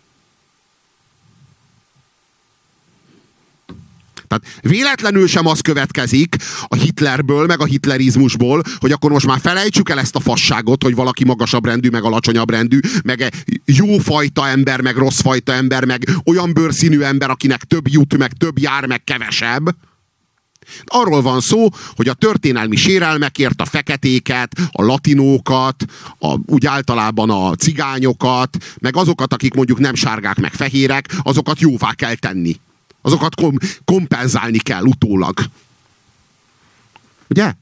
Tehát véletlenül sem az következik a Hitlerből, meg a hitlerizmusból, hogy akkor most már felejtsük el ezt a fasságot, hogy valaki magasabb rendű, meg alacsonyabb rendű, meg jófajta ember, meg rosszfajta ember, meg olyan bőrszínű ember, akinek több jut, meg több jár, meg kevesebb. Arról van szó, hogy a történelmi sérelmekért a feketéket, a latinókat, úgy általában a cigányokat, meg azokat, akik mondjuk nem sárgák, meg fehérek, azokat jóvá kell tenni. Azokat kompenzálni kell utólag. Ugye?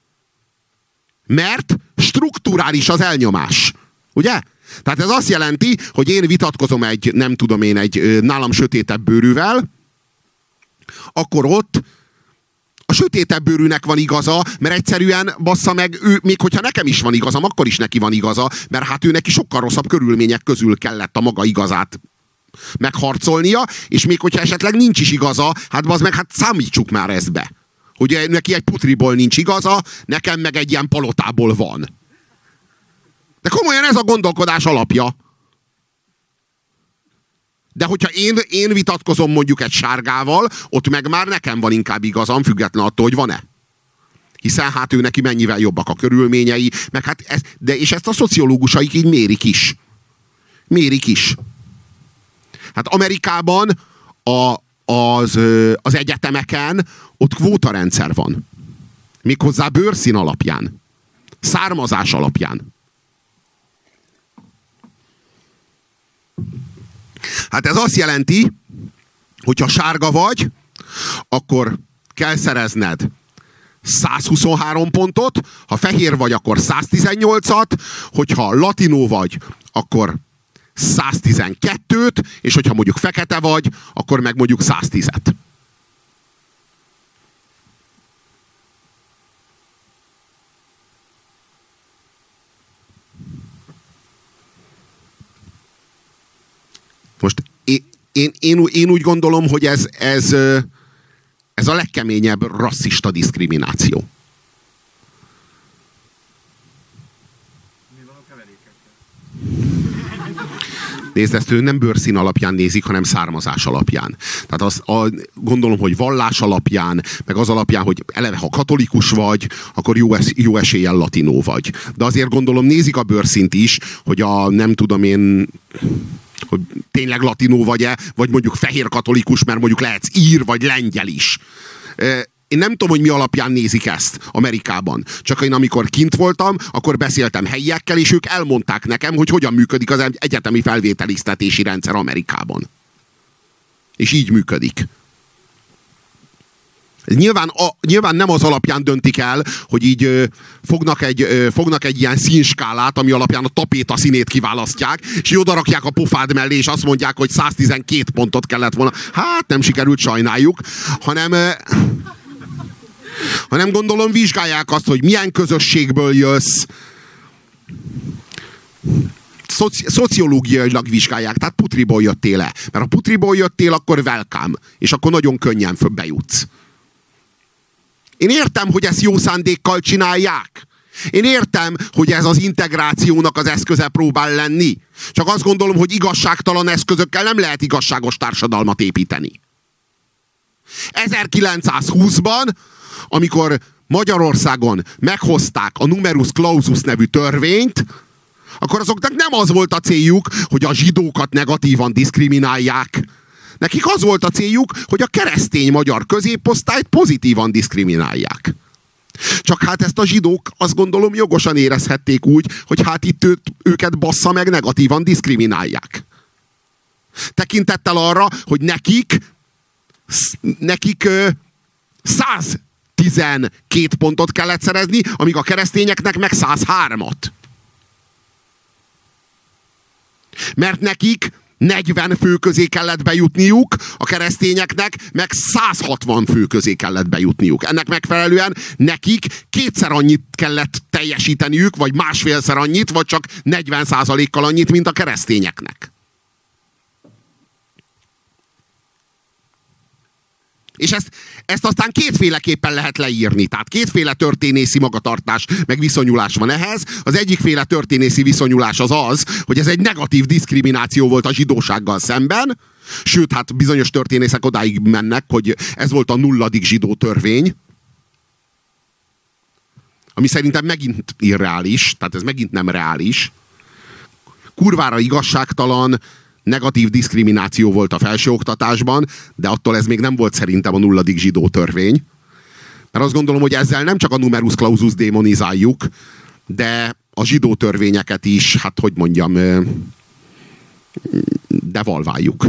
Mert strukturális az elnyomás. Ugye? Tehát ez azt jelenti, hogy én vitatkozom egy nálam sötétebb bőrűvel, akkor ott a sötétebb bőrűnek van igaza, mert egyszerűen bassza meg, még hogyha nekem is van igazam, akkor is neki van igaza, mert hát ő neki sokkal rosszabb körülmények közül kellett a maga igazát megharcolnia, és még hogyha esetleg nincs is igaza, hát számítsuk már ezt be. Hogy neki egy putriból nincs igaza, nekem meg egy ilyen palotából van. De komolyan ez a gondolkodás alapja. De hogyha én vitatkozom mondjuk egy sárgával, ott meg már nekem van inkább igazam, független attól, hogy van-e. Hiszen hát ő neki mennyivel jobbak a körülményei, meg hát és ezt a szociológusaik így mérik is. Mérik is. Hát Amerikában az egyetemeken ott kvótarendszer van. Méghozzá bőrszín alapján. Származás alapján. Hát ez azt jelenti, hogyha sárga vagy, akkor kell szerezned 123 pontot, ha fehér vagy, akkor 118-at, hogyha latinó vagy, akkor 112-t, és hogyha mondjuk fekete vagy, akkor meg mondjuk 110-et. Most én úgy gondolom, hogy ez a legkeményebb rasszista diszkrimináció.
Mi van a keverékekkel?
Nézd, ezt ő nem bőrszín alapján nézik, hanem származás alapján. Tehát gondolom, hogy vallás alapján, meg az alapján, hogy eleve, ha katolikus vagy, akkor jó eséllyel latinó vagy. De azért gondolom nézik a bőrszínt is, hogy hogy tényleg latinó vagy-e, vagy mondjuk fehér katolikus, mert mondjuk lehetsz ír, vagy lengyel is. Én nem tudom, hogy mi alapján nézik ezt Amerikában. Csak én amikor kint voltam, akkor beszéltem helyiekkel, és ők elmondták nekem, hogy hogyan működik az egyetemi felvételiztetési rendszer Amerikában. És így működik. Nyilván nem az alapján döntik el, hogy így fognak egy ilyen színskálát, ami alapján a tapéta színét kiválasztják, és oda rakják a pofád mellé, és azt mondják, hogy 112 pontot kellett volna. Hát nem sikerült, sajnáljuk, hanem gondolom vizsgálják azt, hogy milyen közösségből jössz. Szociológiailag vizsgálják, tehát putriból jöttél-e. Mert ha putriból jöttél, akkor welcome, és akkor nagyon könnyen bejutsz. Én értem, hogy ezt jó szándékkal csinálják. Én értem, hogy ez az integrációnak az eszköze próbál lenni. Csak azt gondolom, hogy igazságtalan eszközökkel nem lehet igazságos társadalmat építeni. 1920-ban, amikor Magyarországon meghozták a numerus clausus nevű törvényt, akkor azoknak nem az volt a céljuk, hogy a zsidókat negatívan diszkriminálják. Nekik az volt a céljuk, hogy a keresztény magyar középosztályt pozitívan diszkriminálják. Csak hát ezt a zsidók azt gondolom jogosan érezhették úgy, hogy hát itt őket bassza meg negatívan diszkriminálják. Tekintettel arra, hogy nekik 112 pontot kellett szerezni, amíg a keresztényeknek meg 103-at. Mert nekik 40 fő közé kellett bejutniuk, a keresztényeknek meg 160 fő közé kellett bejutniuk. Ennek megfelelően nekik kétszer annyit kellett teljesíteniük, vagy másfélszer annyit, vagy csak 40%-kal annyit, mint a keresztényeknek. És ezt aztán kétféleképpen lehet leírni. Tehát kétféle történészi magatartás, meg viszonyulás van ehhez. Az egyikféle történészi viszonyulás az, hogy ez egy negatív diszkrimináció volt a zsidósággal szemben. Sőt, hát bizonyos történészek odáig mennek, hogy ez volt a 0. zsidó törvény. Ami szerintem megint irreális, tehát ez megint nem reális. Kurvára igazságtalan, negatív diszkrimináció volt a felsőoktatásban, de attól ez még nem volt szerintem a 0. zsidó törvény. Mert azt gondolom, hogy ezzel nem csak a numerus clausus démonizáljuk, de a zsidó törvényeket is, hát hogy mondjam, devalváljuk.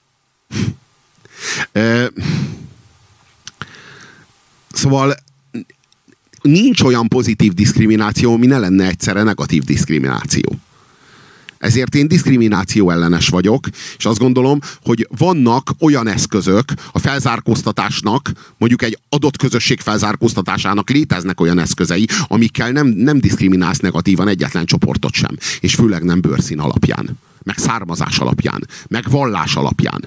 Szóval nincs olyan pozitív diszkrimináció, ami ne lenne egyszerre negatív diszkrimináció. Ezért én diszkrimináció ellenes vagyok, és azt gondolom, hogy vannak olyan eszközök a felzárkóztatásnak, mondjuk egy adott közösség felzárkóztatásának léteznek olyan eszközei, amikkel nem diszkriminálsz negatívan egyetlen csoportot sem. És főleg nem bőrszín alapján, meg származás alapján, meg vallás alapján.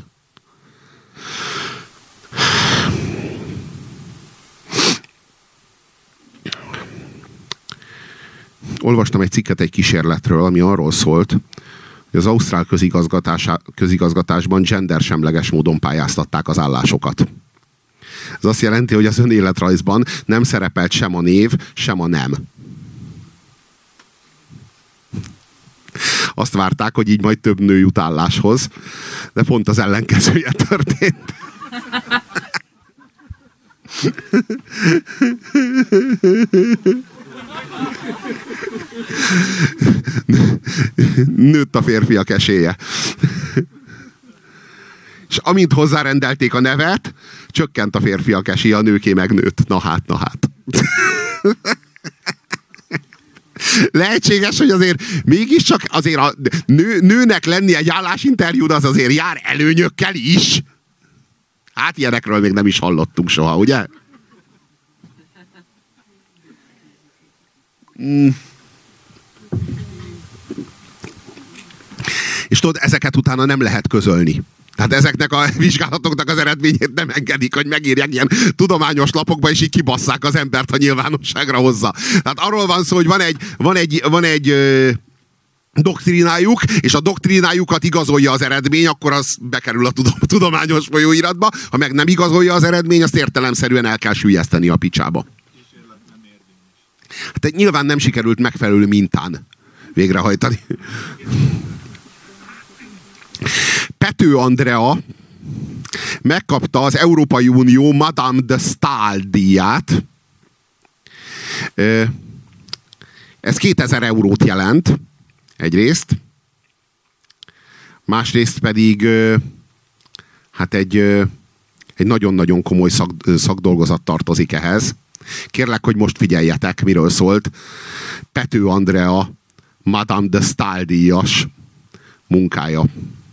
Olvastam egy cikket egy kísérletről, ami arról szólt, hogy az ausztrál közigazgatásban gendersemleges módon pályáztatták az állásokat. Ez azt jelenti, hogy az önéletrajzban nem szerepelt sem a név, sem a nem. Azt várták, hogy így majd több nő jut álláshoz, de pont az ellenkezője történt. Nőtt a férfiak esélye. És amint hozzárendelték a nevet, csökkent a férfiak esélye, a nőké megnőtt. Na hát. Lehetséges, hogy azért mégiscsak azért a nőnek lenni egy állásinterjún, az azért jár előnyökkel is. Hát ilyenekről még nem is hallottunk soha, ugye? És tudod, ezeket utána nem lehet közölni. Tehát ezeknek a vizsgálatoknak az eredményét nem engedik, hogy megírják ilyen tudományos lapokba, és így kibasszák az embert, ha nyilvánosságra hozza. Tehát arról van szó, hogy van egy doktrinájuk, és a doktrinájukat igazolja az eredmény, akkor az bekerül a tudományos folyóiratba. Ha meg nem igazolja az eredmény, azt értelemszerűen el kell süllyeszteni a picsába. Hát nyilván nem sikerült megfelelő mintán végrehajtani. Pető Andrea megkapta az Európai Unió Madame de Staël díját. Ez 2000 eurót jelent egyrészt. Másrészt pedig hát egy Egy nagyon-nagyon komoly szakdolgozat tartozik ehhez. Kérlek, hogy most figyeljetek, miről szólt. Pető Andrea, Madame de Staël díjas munkája.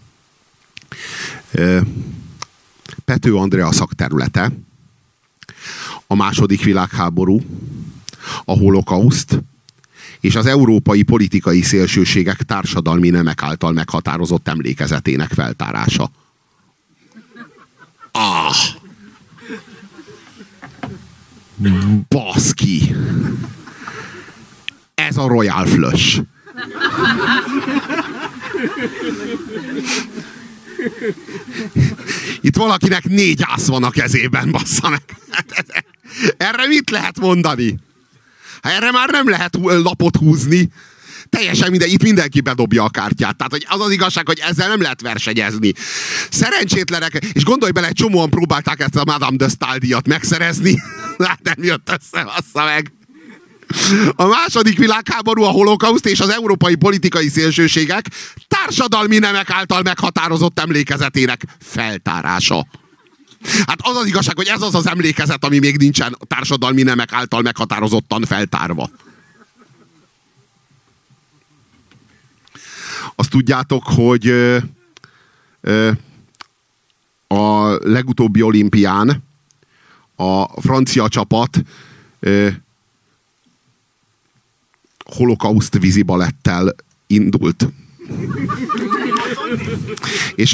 Pető Andrea szakterülete a második világháború, a holokauszt és az európai politikai szélsőségek társadalmi nemek által meghatározott emlékezetének feltárása. Baszki! Ez a Royal Flush. Itt valakinek 4 ász van a kezében, bassza meg. Erre mit lehet mondani? Erre már nem lehet lapot húzni. Teljesen minden, itt mindenki bedobja a kártyát. Tehát hogy az az igazság, hogy ezzel nem lehet versenyezni. Szerencsétlenek, és gondolj bele, egy csomóan próbálták ezt a Madame de Staël díjat megszerezni. Hát nem jött össze, bassza meg. A második világháború, a holokauszt és az európai politikai szélsőségek társadalmi nemek által meghatározott emlékezetének feltárása. Hát az az igazság, hogy ez az az emlékezet, ami még nincsen társadalmi nemek által meghatározottan feltárva. Azt tudjátok, hogy a legutóbbi olimpián a francia csapat holokauszt vízibalettel indult. És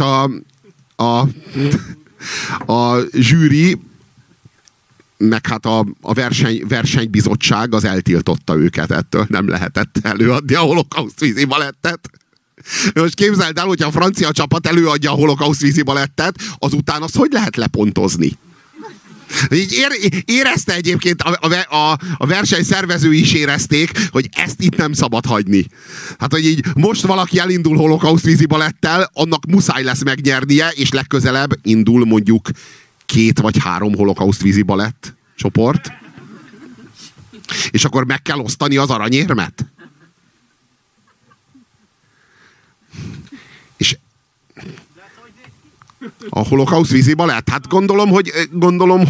a zsűri, meg hát a versenybizottság az eltiltotta őket ettől. Nem lehetett előadni a holokauszt vízibalettet. Most képzeld el, hogyha a francia csapat előadja a holokauszt vízibalettet, azután azt hogy lehet lepontozni? Így érezte egyébként, a verseny szervezői is érezték, hogy ezt itt nem szabad hagyni. Hát, hogy így most valaki elindul holokauszt vízibalettel, annak muszáj lesz megnyernie, és legközelebb indul mondjuk 2 vagy 3 holokauszt vízibalett csoport. És akkor meg kell osztani az aranyérmet. És a holokauszt vízibalett? Hát gondolom,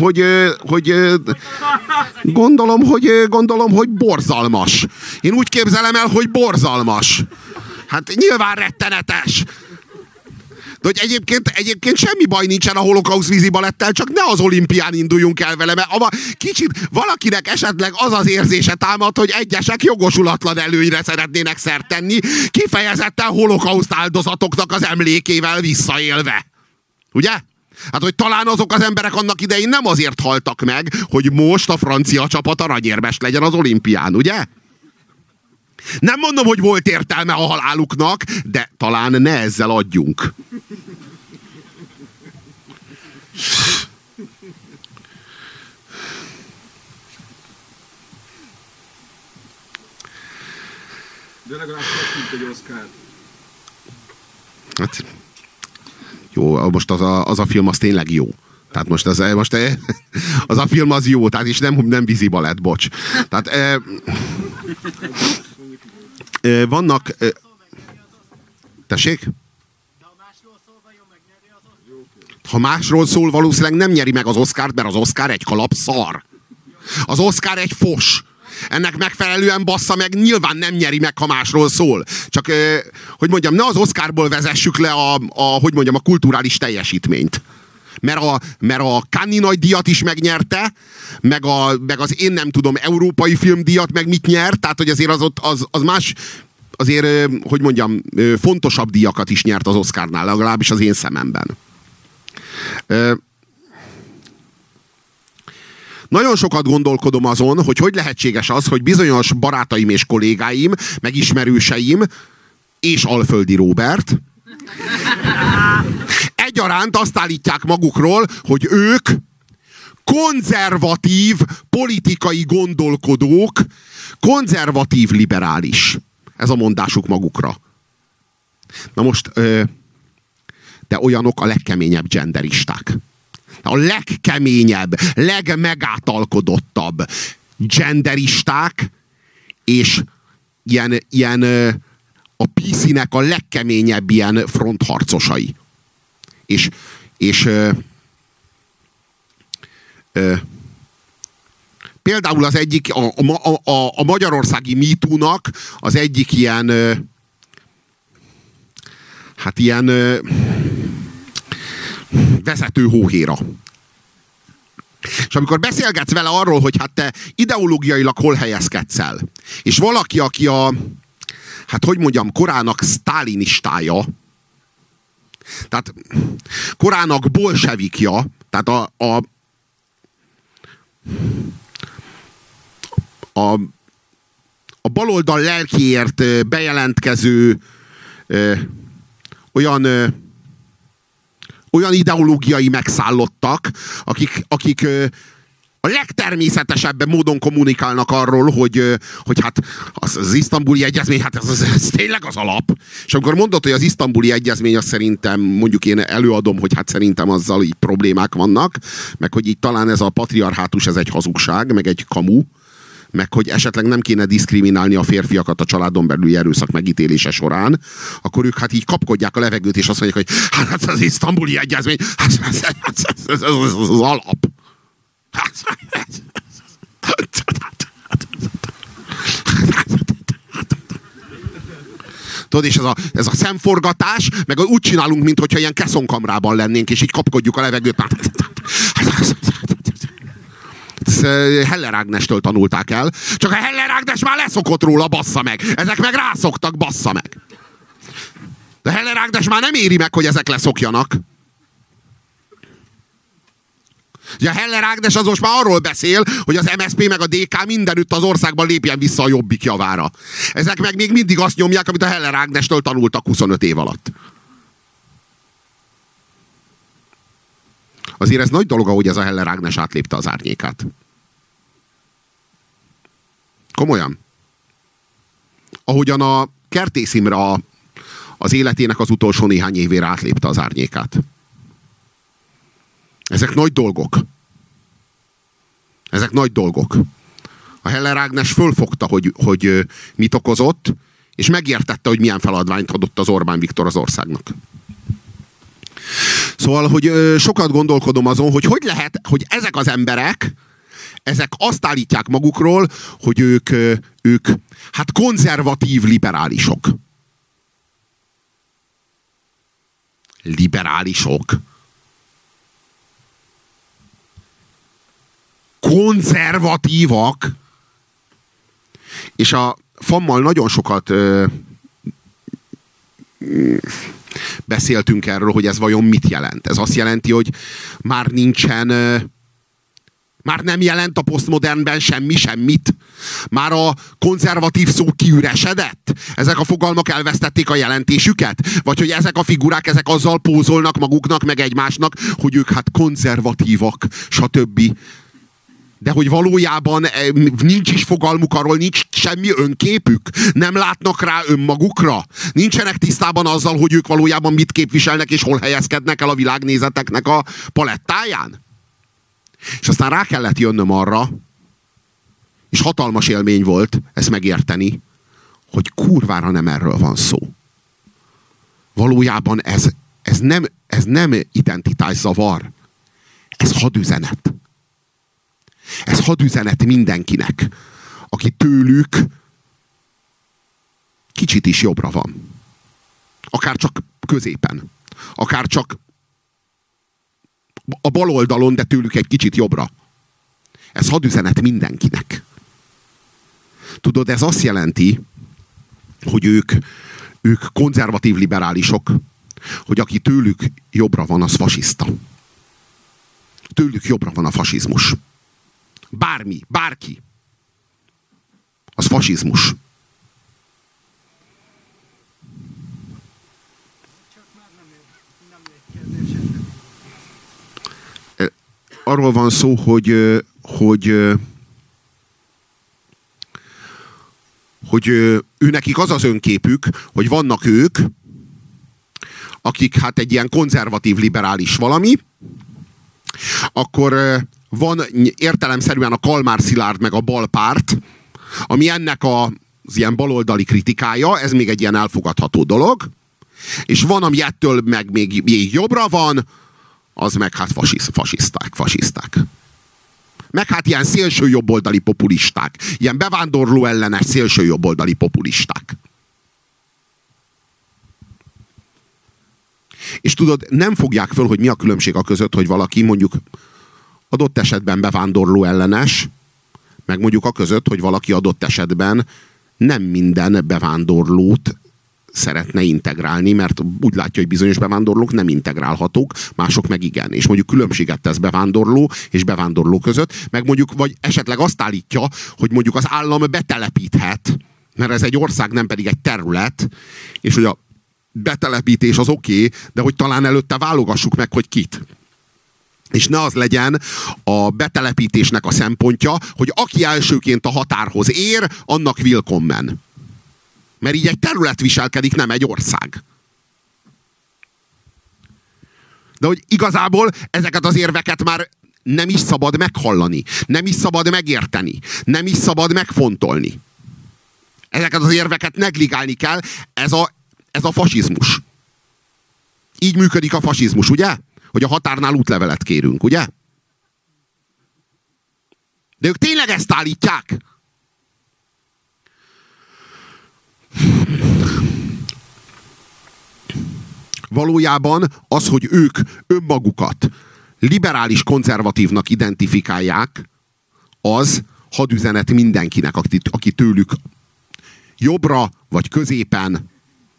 hogy borzalmas. Én úgy képzelem el, hogy borzalmas. Hát nyilván rettenetes. De hogy egyébként semmi baj nincsen a holokauszt vízibalettel, csak ne az olimpián induljunk el vele, mert kicsit valakinek esetleg az az érzése támad, hogy egyesek jogosulatlan előnyre szeretnének szert tenni, kifejezetten holokauszt áldozatoknak az emlékével visszaélve. Ugye? Hát, hogy talán azok az emberek annak idején nem azért haltak meg, hogy most a francia csapat aranyérmes legyen az olimpián, ugye? Nem mondom, hogy volt értelme a haláluknak, de talán ne ezzel adjunk.
De legalább kaptunk egy Oscart.
Hát, jó, most az a film az tényleg jó. Tehát most az a film az jó, tehát is nem vízibalett, bocs. Tehát vannak... Tessék? Ha másról szól, valószínűleg nem nyeri meg az Oscart, mert az Oscar egy kalap szar. Az Oscar egy fos. Ennek megfelelően bassza meg, nyilván nem nyeri meg, ha másról szól. Csak, hogy mondjam, ne az Oscarból vezessük le a kulturális teljesítményt. Mert a Cannes-i nagydíjat is megnyerte, meg az én nem tudom, európai filmdíjat meg mit nyert, tehát hogy azért az más, azért, hogy mondjam, fontosabb díjakat is nyert az Oscarnál, legalábbis az én szememben. Nagyon sokat gondolkodom azon, hogy lehetséges az, hogy bizonyos barátaim és kollégáim, meg ismerőseim, és Alföldi Róbert egyaránt azt állítják magukról, hogy ők konzervatív politikai gondolkodók, konzervatív liberális. Ez a mondásuk magukra. Na most, de olyanok a legkeményebb genderisták. A legkeményebb, legmegátalkodottabb genderisták, és ilyen a PC-nek a legkeményebb ilyen frontharcosai. És Például az egyik, a magyarországi MeToo-nak az egyik ilyen vezető hóhéra. És amikor beszélgetsz vele arról, hogy hát te ideológiailag hol helyezkedsz el, és valaki, aki korának sztálinistája, tehát korának bolsevikja, tehát a baloldal lelkiért bejelentkező olyan ideológiai megszállottak, akik a legtermészetesebb módon kommunikálnak arról, hogy hát az isztambuli egyezmény, hát ez tényleg az alap. És amikor mondod, hogy az isztambuli egyezmény, azt szerintem, mondjuk én előadom, hogy hát szerintem azzal így problémák vannak, meg hogy így talán ez a patriarhátus, ez egy hazugság, meg egy kamu, meg hogy esetleg nem kéne diszkriminálni a férfiakat a családon belüli erőszak megítélése során, akkor ők hát így kapkodják a levegőt, és azt mondják, hogy hát az isztambuli egyezmény, ez az alap. Tudod, és ez a szemforgatás, meg úgy csinálunk, mintha ilyen keszonkamrában lennénk, és így kapkodjuk a levegőt. Heller Ágnestől tanulták el. Csak a Heller Ágnes már leszokott róla, bassza meg. Ezek meg rászoktak, bassza meg. De Heller Ágnes már nem éri meg, hogy ezek leszokjanak. Ugye a Heller Ágnes az most már arról beszél, hogy az MSZP meg a DK mindenütt az országban lépjen vissza a Jobbik javára. Ezek meg még mindig azt nyomják, amit a Heller Ágnestől tanultak 25 év alatt. Azért ez nagy dolog, hogy ez a Heller Ágnes átlépte az árnyékát. Komolyan. Ahogyan a Kertész Imre az életének az utolsó néhány évére átlépte az árnyékát. Ezek nagy dolgok. Ezek nagy dolgok. A Heller Ágnes fölfogta, hogy mit okozott, és megértette, hogy milyen feladványt adott az Orbán Viktor az országnak. Szóval, hogy sokat gondolkodom azon, hogy lehet, hogy ezek az emberek, ezek azt állítják magukról, hogy ők hát konzervatív liberálisok. Liberálisok? Konzervatívak? És a FAM-mal nagyon sokat beszéltünk erről, hogy ez vajon mit jelent. Ez azt jelenti, hogy már nem jelent a posztmodernben semmit. Már a konzervatív szó kiüresedett? Ezek a fogalmak elvesztették a jelentésüket? Vagy hogy ezek a figurák, ezek azzal pózolnak maguknak, meg egymásnak, hogy ők hát konzervatívak, stb. De hogy valójában nincs is fogalmuk arról, nincs semmi önképük, nem látnak rá önmagukra, nincsenek tisztában azzal, hogy ők valójában mit képviselnek, és hol helyezkednek el a világnézeteknek a palettáján. És aztán rá kellett jönnöm arra, és hatalmas élmény volt ezt megérteni, hogy kurvára nem erről van szó. Valójában ez nem identitászavar, ez hadüzenet. Ez hadüzenet mindenkinek, aki tőlük kicsit is jobbra van. Akár csak középen. Akár csak a bal oldalon, de tőlük egy kicsit jobbra. Ez hadüzenet mindenkinek. Tudod, ez azt jelenti, hogy ők konzervatív liberálisok, hogy aki tőlük jobbra van, az fasiszta. Tőlük jobbra van a fasizmus. Bárki. Az fasizmus. Arról van szó, hogy őnekik az az önképük, hogy vannak ők, akik hát egy ilyen konzervatív liberális valami, akkor van értelemszerűen a Kalmár Szilárd meg a balpárt, ami ennek az ilyen baloldali kritikája, ez még egy ilyen elfogadható dolog, és van, ami ettől meg még jobbra van, az meg hát fasiszták. Meg hát ilyen szélsőjobboldali populisták. Ilyen bevándorló ellenes szélsőjobboldali populisták. És tudod, nem fogják föl, hogy mi a különbség a között, hogy valaki mondjuk adott esetben bevándorló ellenes, meg mondjuk a között, hogy valaki adott esetben nem minden bevándorlót szeretne integrálni, mert úgy látja, hogy bizonyos bevándorlók nem integrálhatók, mások meg igen. És mondjuk különbséget tesz bevándorló és bevándorló között, meg mondjuk, vagy esetleg azt állítja, hogy mondjuk az állam betelepíthet, mert ez egy ország, nem pedig egy terület, és hogy a betelepítés az oké, de hogy talán előtte válogassuk meg, hogy kit. És ne az legyen a betelepítésnek a szempontja, hogy aki elsőként a határhoz ér, annak willkommen. Mert így egy terület viselkedik, nem egy ország. De hogy igazából ezeket az érveket már nem is szabad meghallani, nem is szabad megérteni, nem is szabad megfontolni. Ezeket az érveket negligálni kell, ez a fasizmus. Így működik a fasizmus, ugye? Hogy a határnál útlevelet kérünk, ugye? De ők tényleg ezt állítják? Valójában az, hogy ők önmagukat liberális konzervatívnak identifikálják, az hadüzenet mindenkinek, aki tőlük jobbra vagy középen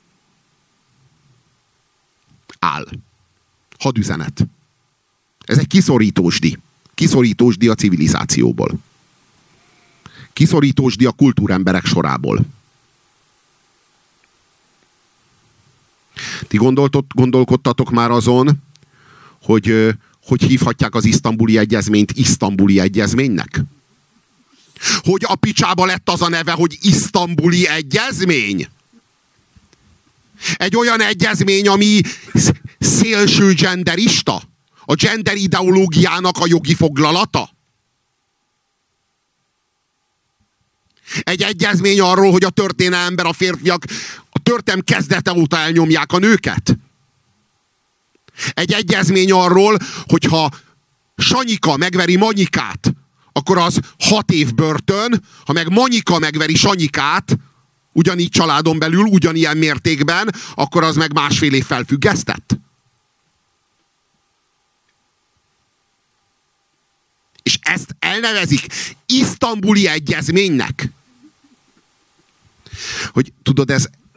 áll. Hadüzenet. Ez egy kiszorítósdi. Kiszorítósdi a civilizációból. Kiszorítósdi a kultúremberek sorából. Ti gondolkodtatok már azon, hogy hívhatják az isztambuli egyezményt isztambuli egyezménynek? Hogy a picsába lett az a neve, hogy isztambuli egyezmény? Egy olyan egyezmény, ami szélső genderista? A gender ideológiának a jogi foglalata? Egy egyezmény arról, hogy a történelemben a férfiak a történelem kezdete óta elnyomják a nőket? Egy egyezmény arról, hogyha Sanyika megveri Manyikát, akkor az 6 év börtön, ha meg Manyika megveri Sanyikát, ugyanígy családon belül, ugyanilyen mértékben, akkor az meg 1,5 év felfüggesztett. És ezt elnevezik isztambuli egyezménynek. Hogy tudod,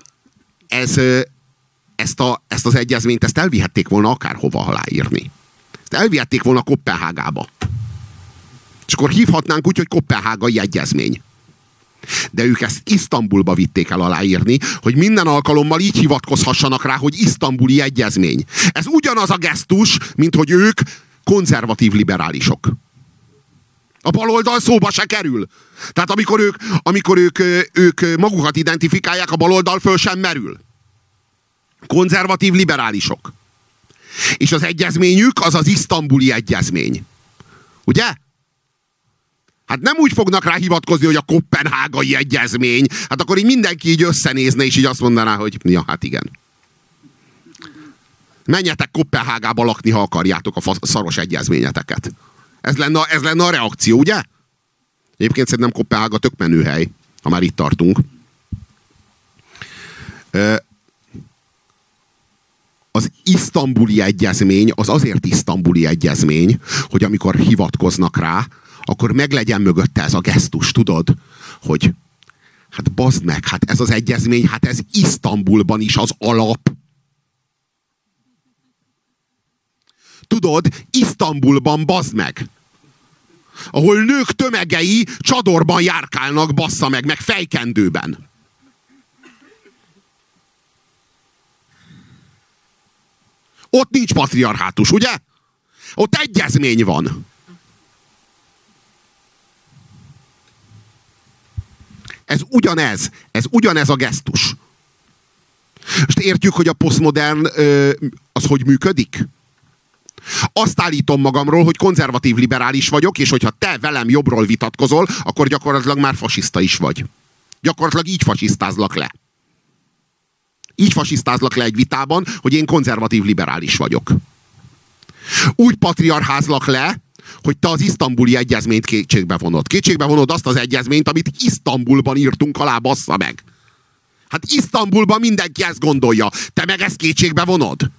ezt az egyezményt, ezt elvihették volna akárhova aláírni. Ezt elvihették volna Koppenhágába. És akkor hívhatnánk úgy, hogy Koppenhágai egyezmény. De ők ezt Isztambulba vitték el aláírni, hogy minden alkalommal így hivatkozhassanak rá, hogy isztambuli egyezmény. Ez ugyanaz a gesztus, mint hogy ők konzervatív liberálisok. A baloldal szóba se kerül. Tehát amikor ők magukat identifikálják, a baloldal föl sem merül. Konzervatív liberálisok. És az egyezményük az az isztambuli egyezmény. Ugye? Hát nem úgy fognak rá hivatkozni, hogy a koppenhágai egyezmény. Hát akkor így mindenki így összenézne, és így azt mondaná, hogy ja, hát igen. Menjetek Koppenhágába lakni, ha akarjátok a szaros egyezményeteket. Ez lenne a reakció, ugye? Egyébként szerintem Koppenhága tök menő hely, ha már itt tartunk. Az isztambuli egyezmény, az azért isztambuli egyezmény, hogy amikor hivatkoznak rá, akkor meglegyen mögötte ez a gesztus, tudod? Hogy hát bazd meg, hát ez az egyezmény, hát ez Isztambulban is az alap. Tudod, Isztambulban bazd meg. Ahol nők tömegei csadorban járkálnak, bassza meg fejkendőben. Ott nincs patriarhátus, ugye? Ott egyezmény van. Ez ugyanez a gesztus. Most értjük, hogy a posztmodern az hogy működik? Azt állítom magamról, hogy konzervatív liberális vagyok, és hogyha te velem jobbról vitatkozol, akkor gyakorlatilag már fasiszta is vagy. Gyakorlatilag így fasisztázlak le. Így fasisztázlak le egy vitában, hogy én konzervatív liberális vagyok. Úgy patriarházlak le, hogy te az isztambuli egyezményt kétségbe vonod. Kétségbe vonod azt az egyezményt, amit Isztambulban írtunk alá, bassza meg. Hát Isztambulban mindenki ezt gondolja. Te meg ezt kétségbe vonod?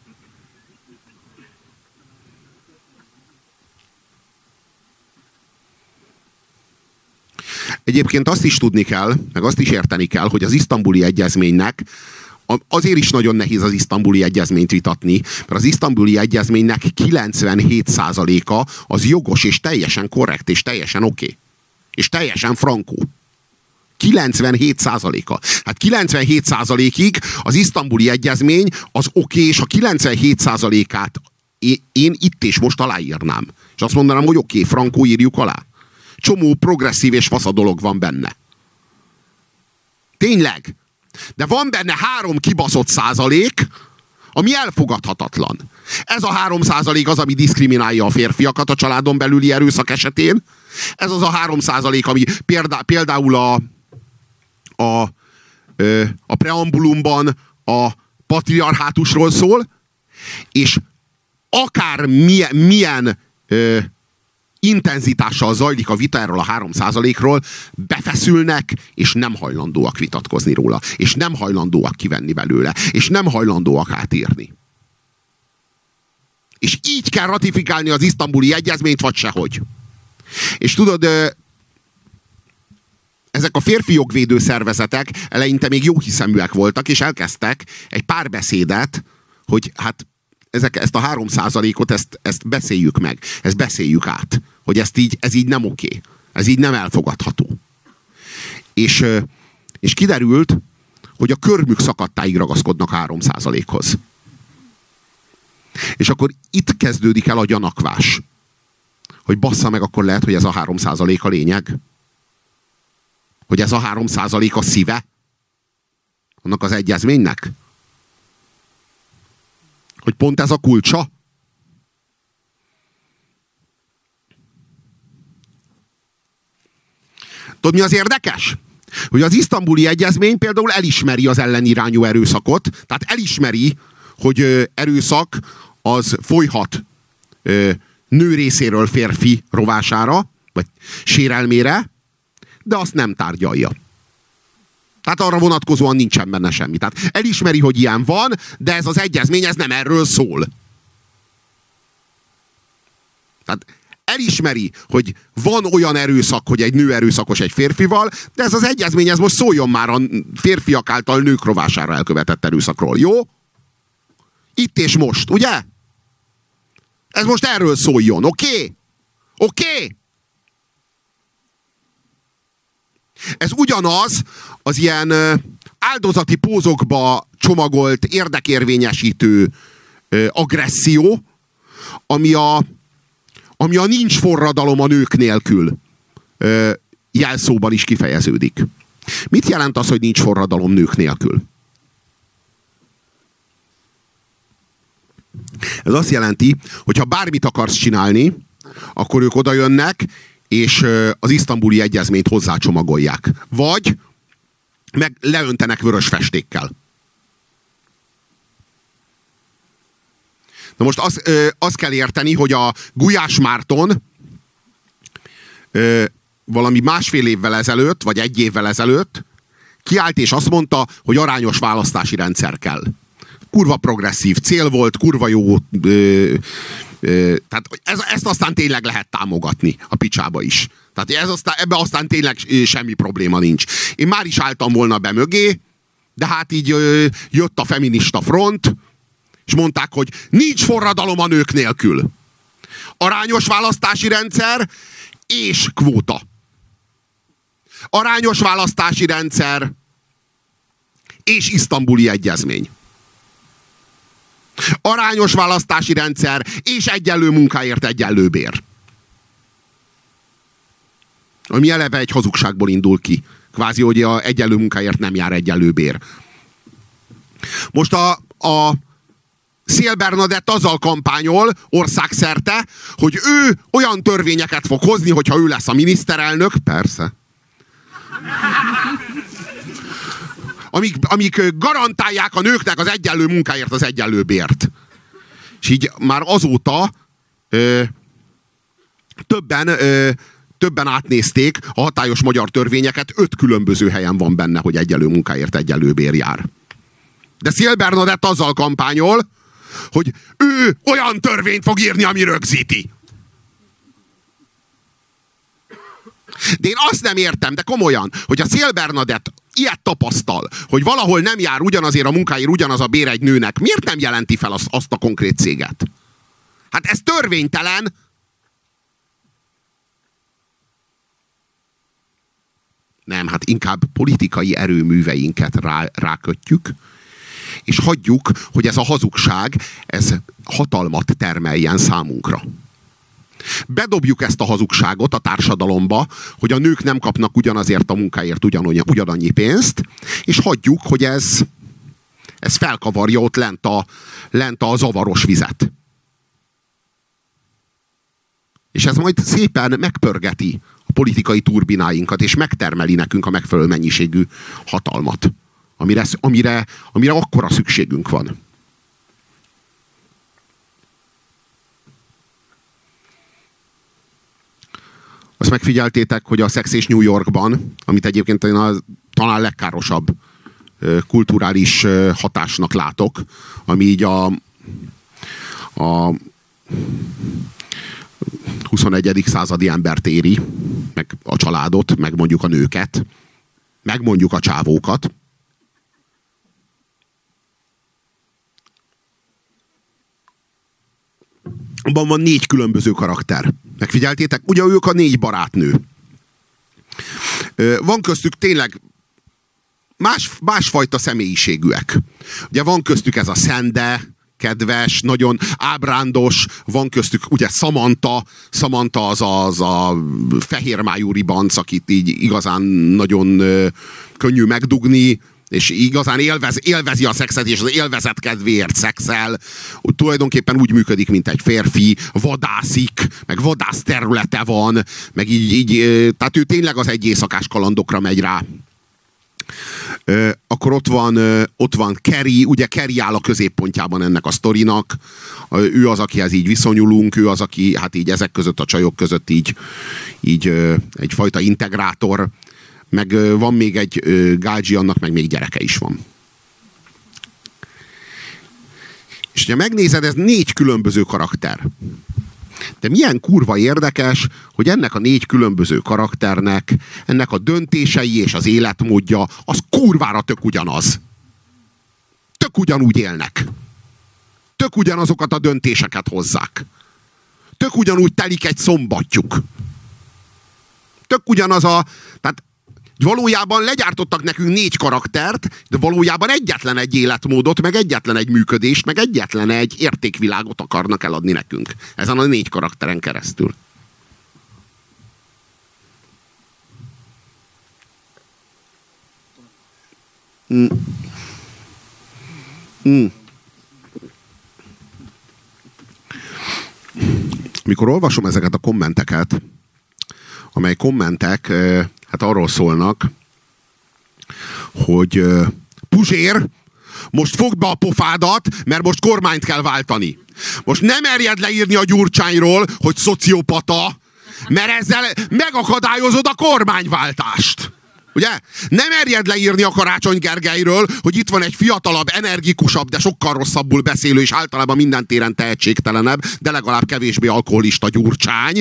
Egyébként azt is tudni kell, meg azt is érteni kell, hogy az isztambuli egyezménynek azért is nagyon nehéz az isztambuli egyezményt vitatni, mert az isztambuli egyezménynek 97%-a az jogos és teljesen korrekt, és teljesen oké. És teljesen frankó. 97%-a. Hát 97%-ig az isztambuli egyezmény az oké, és a 97%-át én itt és most aláírnám. És azt mondanám, hogy oké, frankó, írjuk alá. Csomó progresszív és fasz a dolog van benne. Tényleg. De van benne 3 kibaszott százalék, ami elfogadhatatlan. Ez a 3% az, ami diszkriminálja a férfiakat a családon belüli erőszak esetén. Ez az a 3%, ami például a preambulumban a patriarhátusról szól, és akár milyen intenzitással zajlik a vita erről a 3%-ról, befeszülnek, és nem hajlandóak vitatkozni róla. És nem hajlandóak kivenni belőle. És nem hajlandóak átírni. És így kell ratifikálni az isztambuli egyezményt, vagy sehogy. És tudod, ezek a férfi jogvédő szervezetek eleinte még jó hiszeműek voltak, és elkezdtek egy párbeszédet, hogy hát ezt a 3%-ot ezt beszéljük meg, ezt beszéljük át, hogy ez így nem oké, ez így nem elfogadható. És kiderült, hogy a körmük szakadtáig ragaszkodnak 3%-hoz. És akkor itt kezdődik el a gyanakvás, hogy bassza meg, akkor lehet, hogy ez a 3% a lényeg? Hogy ez a 3% a szíve annak az egyezménynek? Hogy pont ez a kulcsa? Tudod, mi az érdekes? Hogy az isztambuli egyezmény például elismeri az ellenirányú erőszakot, tehát elismeri, hogy erőszak az folyhat nő részéről férfi rovására, vagy sérelmére, de azt nem tárgyalja. Tehát arra vonatkozóan nincsen benne semmi. Tehát elismeri, hogy ilyen van, de ez az egyezmény, ez nem erről szól. Tehát elismeri, hogy van olyan erőszak, hogy egy nő erőszakos egy férfival, de ez az egyezmény, ez most szóljon már a férfiak által nők rovására elkövetett erőszakról. Jó? Itt és most, ugye? Ez most erről szóljon, oké? Oké? Ez ugyanaz az ilyen áldozati pózokba csomagolt érdekérvényesítő agresszió, ami a nincs forradalom a nők nélkül jelszóban is kifejeződik. Mit jelent az, hogy nincs forradalom nők nélkül? Ez azt jelenti, hogy ha bármit akarsz csinálni, akkor ők oda jönnek, és az isztambuli egyezményt hozzácsomagolják. Vagy meg leöntenek vörös festékkel. Na most azt kell érteni, hogy a Gulyás Márton valami 1,5 évvel ezelőtt, vagy 1 évvel ezelőtt kiállt és azt mondta, hogy arányos választási rendszer kell. Kurva progresszív cél volt, kurva jó... Tehát ezt aztán tényleg lehet támogatni a picsába is. Tehát ebben aztán tényleg semmi probléma nincs. Én már is álltam volna be mögé, de hát így jött a feminista front, és mondták, hogy nincs forradalom a nők nélkül. Arányos választási rendszer és kvóta. Arányos választási rendszer és isztambuli egyezmény. Arányos választási rendszer és egyenlő munkáért egyenlő bér. Ami eleve egy hazugságból indul ki. Kvázi, hogy a egyenlő munkáért nem jár egyenlő bér. Most a Szél Bernadett azzal kampányol országszerte, hogy ő olyan törvényeket fog hozni, hogyha ő lesz a miniszterelnök. Persze. Amik garantálják a nőknek az egyenlő munkáért az egyenlő bért. És így már azóta többen átnézték a hatályos magyar törvényeket, 5 különböző helyen van benne, hogy egyenlő munkáért egyenlő bér jár. De Széll Bernadett azzal kampányol, hogy ő olyan törvényt fog írni, ami rögzíti. De én azt nem értem, de komolyan, hogy a Széll Bernadett ilyet tapasztal, hogy valahol nem jár ugyanazért a munkáért ugyanaz a bér egy nőnek, miért nem jelenti fel azt a konkrét céget? Hát ez törvénytelen. Nem, hát inkább politikai erőműveinket rákötjük, és hagyjuk, hogy ez a hazugság, ez hatalmat termeljen számunkra. Bedobjuk ezt a hazugságot a társadalomba, hogy a nők nem kapnak ugyanazért a munkáért ugyanannyi pénzt, és hagyjuk, hogy ez felkavarja ott lent a zavaros vizet. És ez majd szépen megpörgeti a politikai turbináinkat, és megtermeli nekünk a megfelelő mennyiségű hatalmat, amire akkora szükségünk van. Azt megfigyeltétek, hogy a Szex és New Yorkban, amit egyébként én talán legkárosabb kulturális hatásnak látok, ami így a 21. századi embert éri, meg a családot, meg mondjuk a nőket, meg mondjuk a csávókat. Abban van 4 különböző karakter. Megfigyeltétek? Ugye ők a 4 barátnő. Van köztük tényleg másfajta személyiségűek. Ugye van köztük ez a szende, kedves, nagyon ábrándos, van köztük ugye Samantha az a fehérmájú ribanc, akit így igazán nagyon könnyű megdugni, és igazán élvezi a szexet, és az élvezet kedvéért szexel. Tulajdonképpen úgy működik, mint egy férfi, vadászik, meg vadász területe van, meg így tehát ő tényleg az egy éjszakás kalandokra megy rá. Akkor ott van Carrie, ugye Carrie áll a középpontjában ennek a sztorinak. Ő az, akihez így viszonyulunk, ő az, aki hát így ezek között a csajok között így egyfajta integrátor. Meg van még egy gádzsi, annak meg még gyereke is van. És ha megnézed, ez 4 különböző karakter. De milyen kurva érdekes, hogy ennek a 4 különböző karakternek, ennek a döntései és az életmódja, az kurvára tök ugyanaz. Tök ugyanúgy élnek. Tök ugyanazokat a döntéseket hozzák. Tök ugyanúgy telik egy szombatjuk. Tök ugyanaz tehát valójában legyártottak nekünk 4 karaktert, de valójában egyetlen egy életmódot, meg egyetlen egy működést, meg egyetlen egy értékvilágot akarnak eladni nekünk. Ezen a 4 karakteren keresztül. Mikor olvasom ezeket a kommenteket, amely kommentek hát arról szólnak, hogy Puzsér, most fogd be a pofádat, mert most kormányt kell váltani. Most nem merjed leírni a Gyurcsányról, hogy szociopata, mert ezzel megakadályozod a kormányváltást. Ugye? Nem merjed leírni a Karácsony Gergelyről, hogy itt van egy fiatalabb, energikusabb, de sokkal rosszabbul beszélő, és általában minden téren tehetségtelenebb, de legalább kevésbé alkoholista Gyurcsány.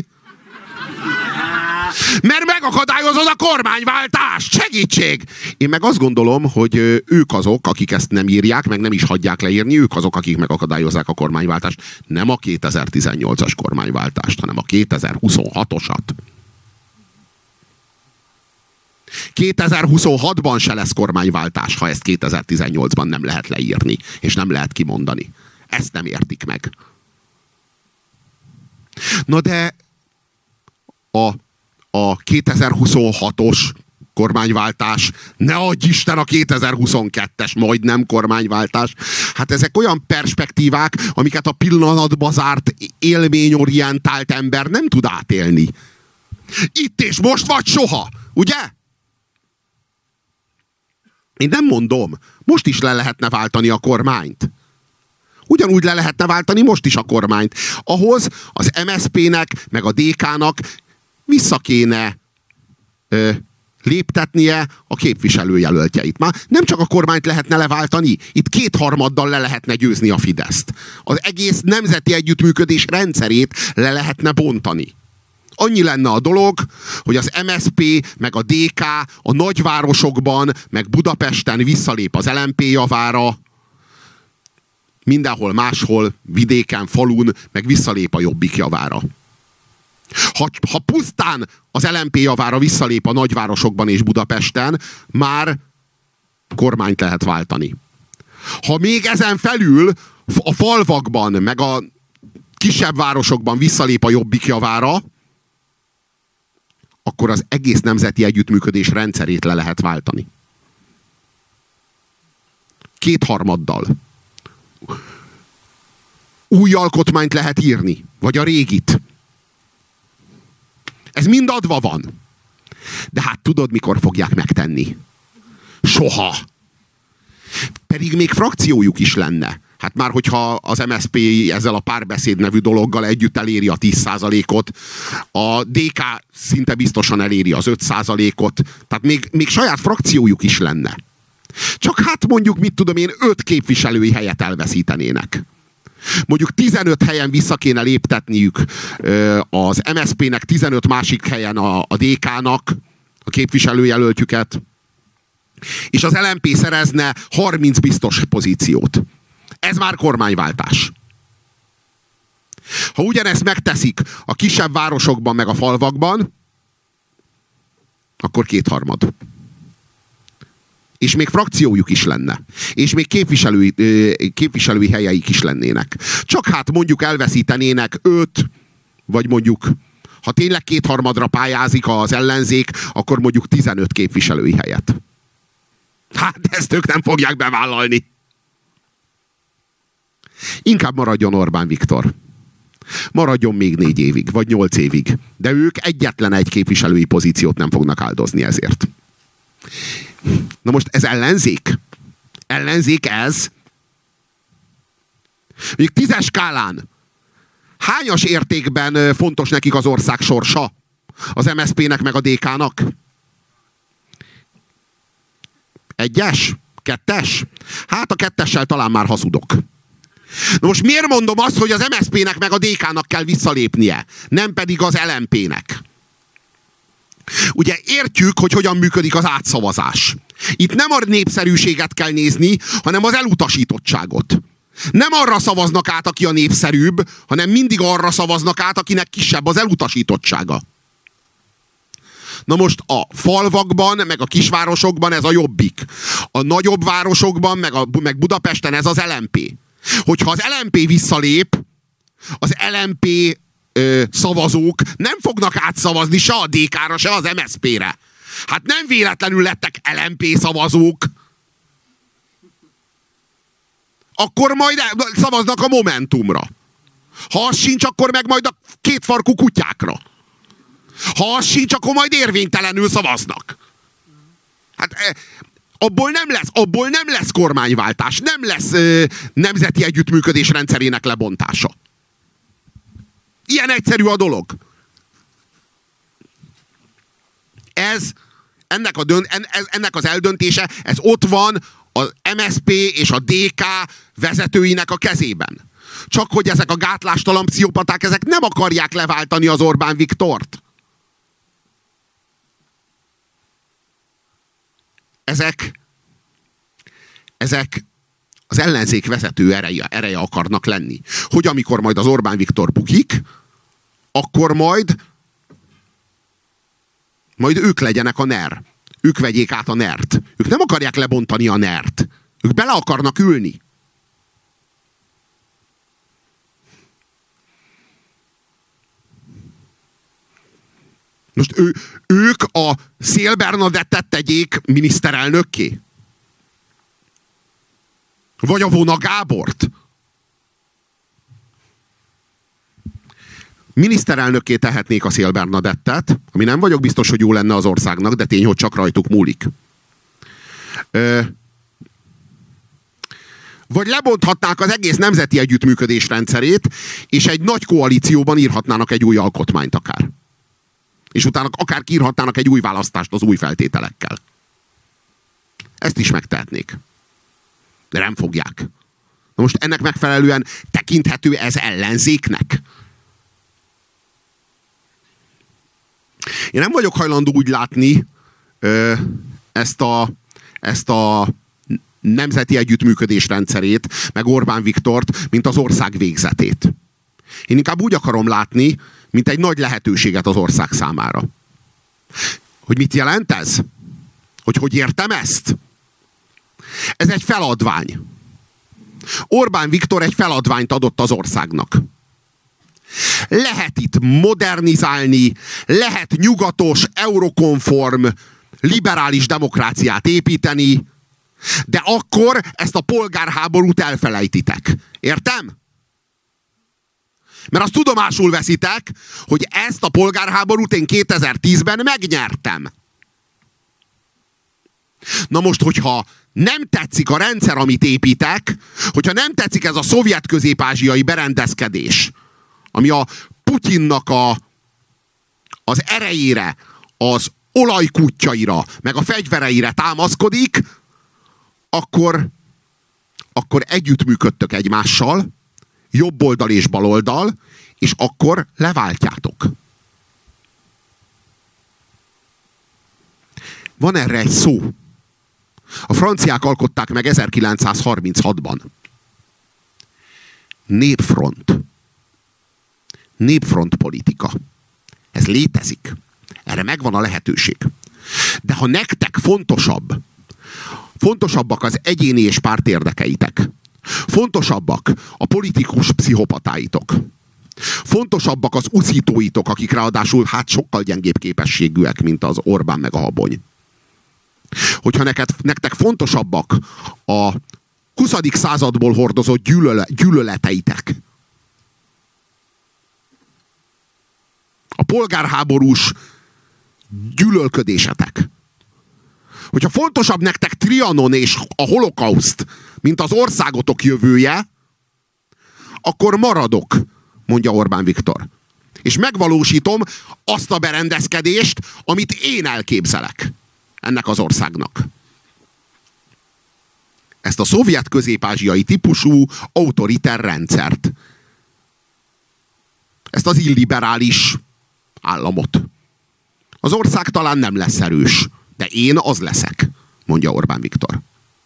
Mert megakadályozod a kormányváltást! Segítség! Én meg azt gondolom, hogy ők azok, akik ezt nem írják, meg nem is hagyják leírni, ők azok, akik megakadályozzák a kormányváltást. Nem a 2018-as kormányváltást, hanem a 2026-osat. 2026-ban se lesz kormányváltás, ha ezt 2018-ban nem lehet leírni, és nem lehet kimondani. Ezt nem értik meg. Na de a 2026-os kormányváltás, ne adj Isten a 2022-es majdnem kormányváltás. Hát ezek olyan perspektívák, amiket a pillanatba zárt, élményorientált ember nem tud átélni. Itt és most vagy soha, ugye? Én nem mondom, most is le lehetne váltani a kormányt. Ugyanúgy le lehetne váltani most is a kormányt. Ahhoz az MSZP-nek, meg a DK-nak vissza kéne léptetnie a képviselőjelöltjeit. Már nem csak a kormányt lehetne leváltani, itt 2/3 le lehetne győzni a Fideszt. Az egész nemzeti együttműködés rendszerét le lehetne bontani. Annyi lenne a dolog, hogy az MSZP meg a DK a nagyvárosokban, meg Budapesten visszalép az LMP javára, mindenhol máshol, vidéken, falun, meg visszalép a Jobbik javára. Ha pusztán az LMP javára visszalép a nagyvárosokban és Budapesten, már kormányt lehet váltani. Ha még ezen felül a falvakban, meg a kisebb városokban visszalép a Jobbik javára, akkor az egész nemzeti együttműködés rendszerét le lehet váltani. 2/3. Új alkotmányt lehet írni, vagy a régit. Ez mind adva van. De hát tudod, mikor fogják megtenni? Soha. Pedig még frakciójuk is lenne. Hát már hogyha az MSZP ezzel a Párbeszéd nevű dologgal együtt eléri a 10%-ot, a DK szinte biztosan eléri az 5%-ot, tehát még saját frakciójuk is lenne. Csak hát mondjuk, mit tudom én, 5 képviselői helyet elveszítenének. Mondjuk 15 helyen vissza kéne léptetniük az MSZP-nek, 15 másik helyen a DK-nak a képviselőjelöltjüket, és az LMP szerezne 30 biztos pozíciót. Ez már kormányváltás. Ha ugyanezt megteszik a kisebb városokban meg a falvakban, akkor 2/3. És még frakciójuk is lenne. És még képviselői helyeik is lennének. Csak hát mondjuk elveszítenének 5, vagy mondjuk, ha tényleg 2/3 pályázik az ellenzék, akkor mondjuk 15 képviselői helyet. Hát ezt ők nem fogják bevállalni. Inkább maradjon Orbán Viktor. Maradjon még 4 évig, vagy 8 évig. De ők egyetlen egy képviselői pozíciót nem fognak áldozni ezért. Na most ez ellenzék? Ellenzék ez? Mondjuk 10-es skálán hányas értékben fontos nekik az ország sorsa? Az MSZP-nek meg a DK-nak? 1-es? 2-es? Hát a 2-essel talán már hazudok. Na most miért mondom azt, hogy az MSZP-nek meg a DK-nak kell visszalépnie, nem pedig az LMP-nek? Ugye értjük, hogy hogyan működik az átszavazás. Itt nem a népszerűséget kell nézni, hanem az elutasítottságot. Nem arra szavaznak át, aki a népszerűbb, hanem mindig arra szavaznak át, akinek kisebb az elutasítottsága. Na most a falvakban, meg a kisvárosokban ez a Jobbik. A nagyobb városokban, meg Budapesten ez az LMP. Hogyha az LMP visszalép, az LMP szavazók nem fognak átszavazni se a DK-ra, se az MSZP-re. Hát nem véletlenül lettek LMP szavazók. Akkor majd szavaznak a Momentumra. Ha az sincs, akkor meg majd a kétfarkú kutyákra. Ha az sincs, akkor majd érvénytelenül szavaznak. Hát abból nem lesz kormányváltás, nem lesz nemzeti együttműködés rendszerének lebontása. Ilyen egyszerű a dolog. Ennek az eldöntése, ez ott van az MSZP és a DK vezetőinek a kezében. Csak hogy ezek a gátlástalan pszichopaták, ezek nem akarják leváltani az Orbán Viktort. Ezek az ellenzék vezető ereje akarnak lenni. Hogy amikor majd az Orbán Viktor bukik, akkor majd ők legyenek a NER. Ők vegyék át a NER-t. Ők nem akarják lebontani a NER-t. Ők bele akarnak ülni. Most ők a Szél Bernadettet tegyék miniszterelnökké? Vagy a Vona Gábort? Miniszterelnökké tehetnék a Szél Bernadettet, ami nem vagyok biztos, hogy jó lenne az országnak, de tény, hogy csak rajtuk múlik. vagy lebonthatnák az egész nemzeti együttműködés rendszerét, és egy nagy koalícióban írhatnának egy új alkotmányt akár. És utána akár kiírhatnának egy új választást az új feltételekkel. Ezt is megtehetnék. De nem fogják. Na most ennek megfelelően tekinthető ez ellenzéknek? Én nem vagyok hajlandó úgy látni ezt a nemzeti együttműködés rendszerét, meg Orbán Viktort, mint az ország végzetét. Én inkább úgy akarom látni, mint egy nagy lehetőséget az ország számára. Hogy mit jelent ez? Hogy értem ezt? Ez egy feladvány. Orbán Viktor egy feladványt adott az országnak. Lehet itt modernizálni, lehet nyugatos, eurokonform, liberális demokráciát építeni, de akkor ezt a polgárháborút elfelejtitek. Értem? Mert azt tudomásul veszitek, hogy ezt a polgárháborút én 2010-ben megnyertem. Na most, hogyha nem tetszik a rendszer, amit építek, hogyha nem tetszik ez a szovjet közép-ázsiai berendezkedés, ami a Putyinnak az erejére, az olajkuttyaira, meg a fegyvereire támaszkodik, akkor együttműködtök egymással, jobb oldal és bal oldal, és akkor leváltjátok. Van erre egy szó. A franciák alkották meg 1936-ban. Népfront. Népfront politika. Ez létezik. Erre megvan a lehetőség. De ha nektek fontosabbak az egyéni és párt érdekeitek, fontosabbak a politikus pszichopatáitok, fontosabbak az uszítóitok, akik ráadásul sokkal gyengébb képességűek, mint az Orbán meg a Habony. Hogyha nektek fontosabbak a 20. századból hordozott gyűlöleteitek, a polgárháborús gyűlölködésetek, hogyha fontosabb nektek Trianon és a holokauszt, mint az országotok jövője, akkor maradok, mondja Orbán Viktor. És megvalósítom azt a berendezkedést, amit én elképzelek ennek az országnak. Ezt a szovjet közép-ázsiai típusú autoriter rendszert. Ezt az illiberális államot. Az ország talán nem lesz erős, de én az leszek, mondja Orbán Viktor.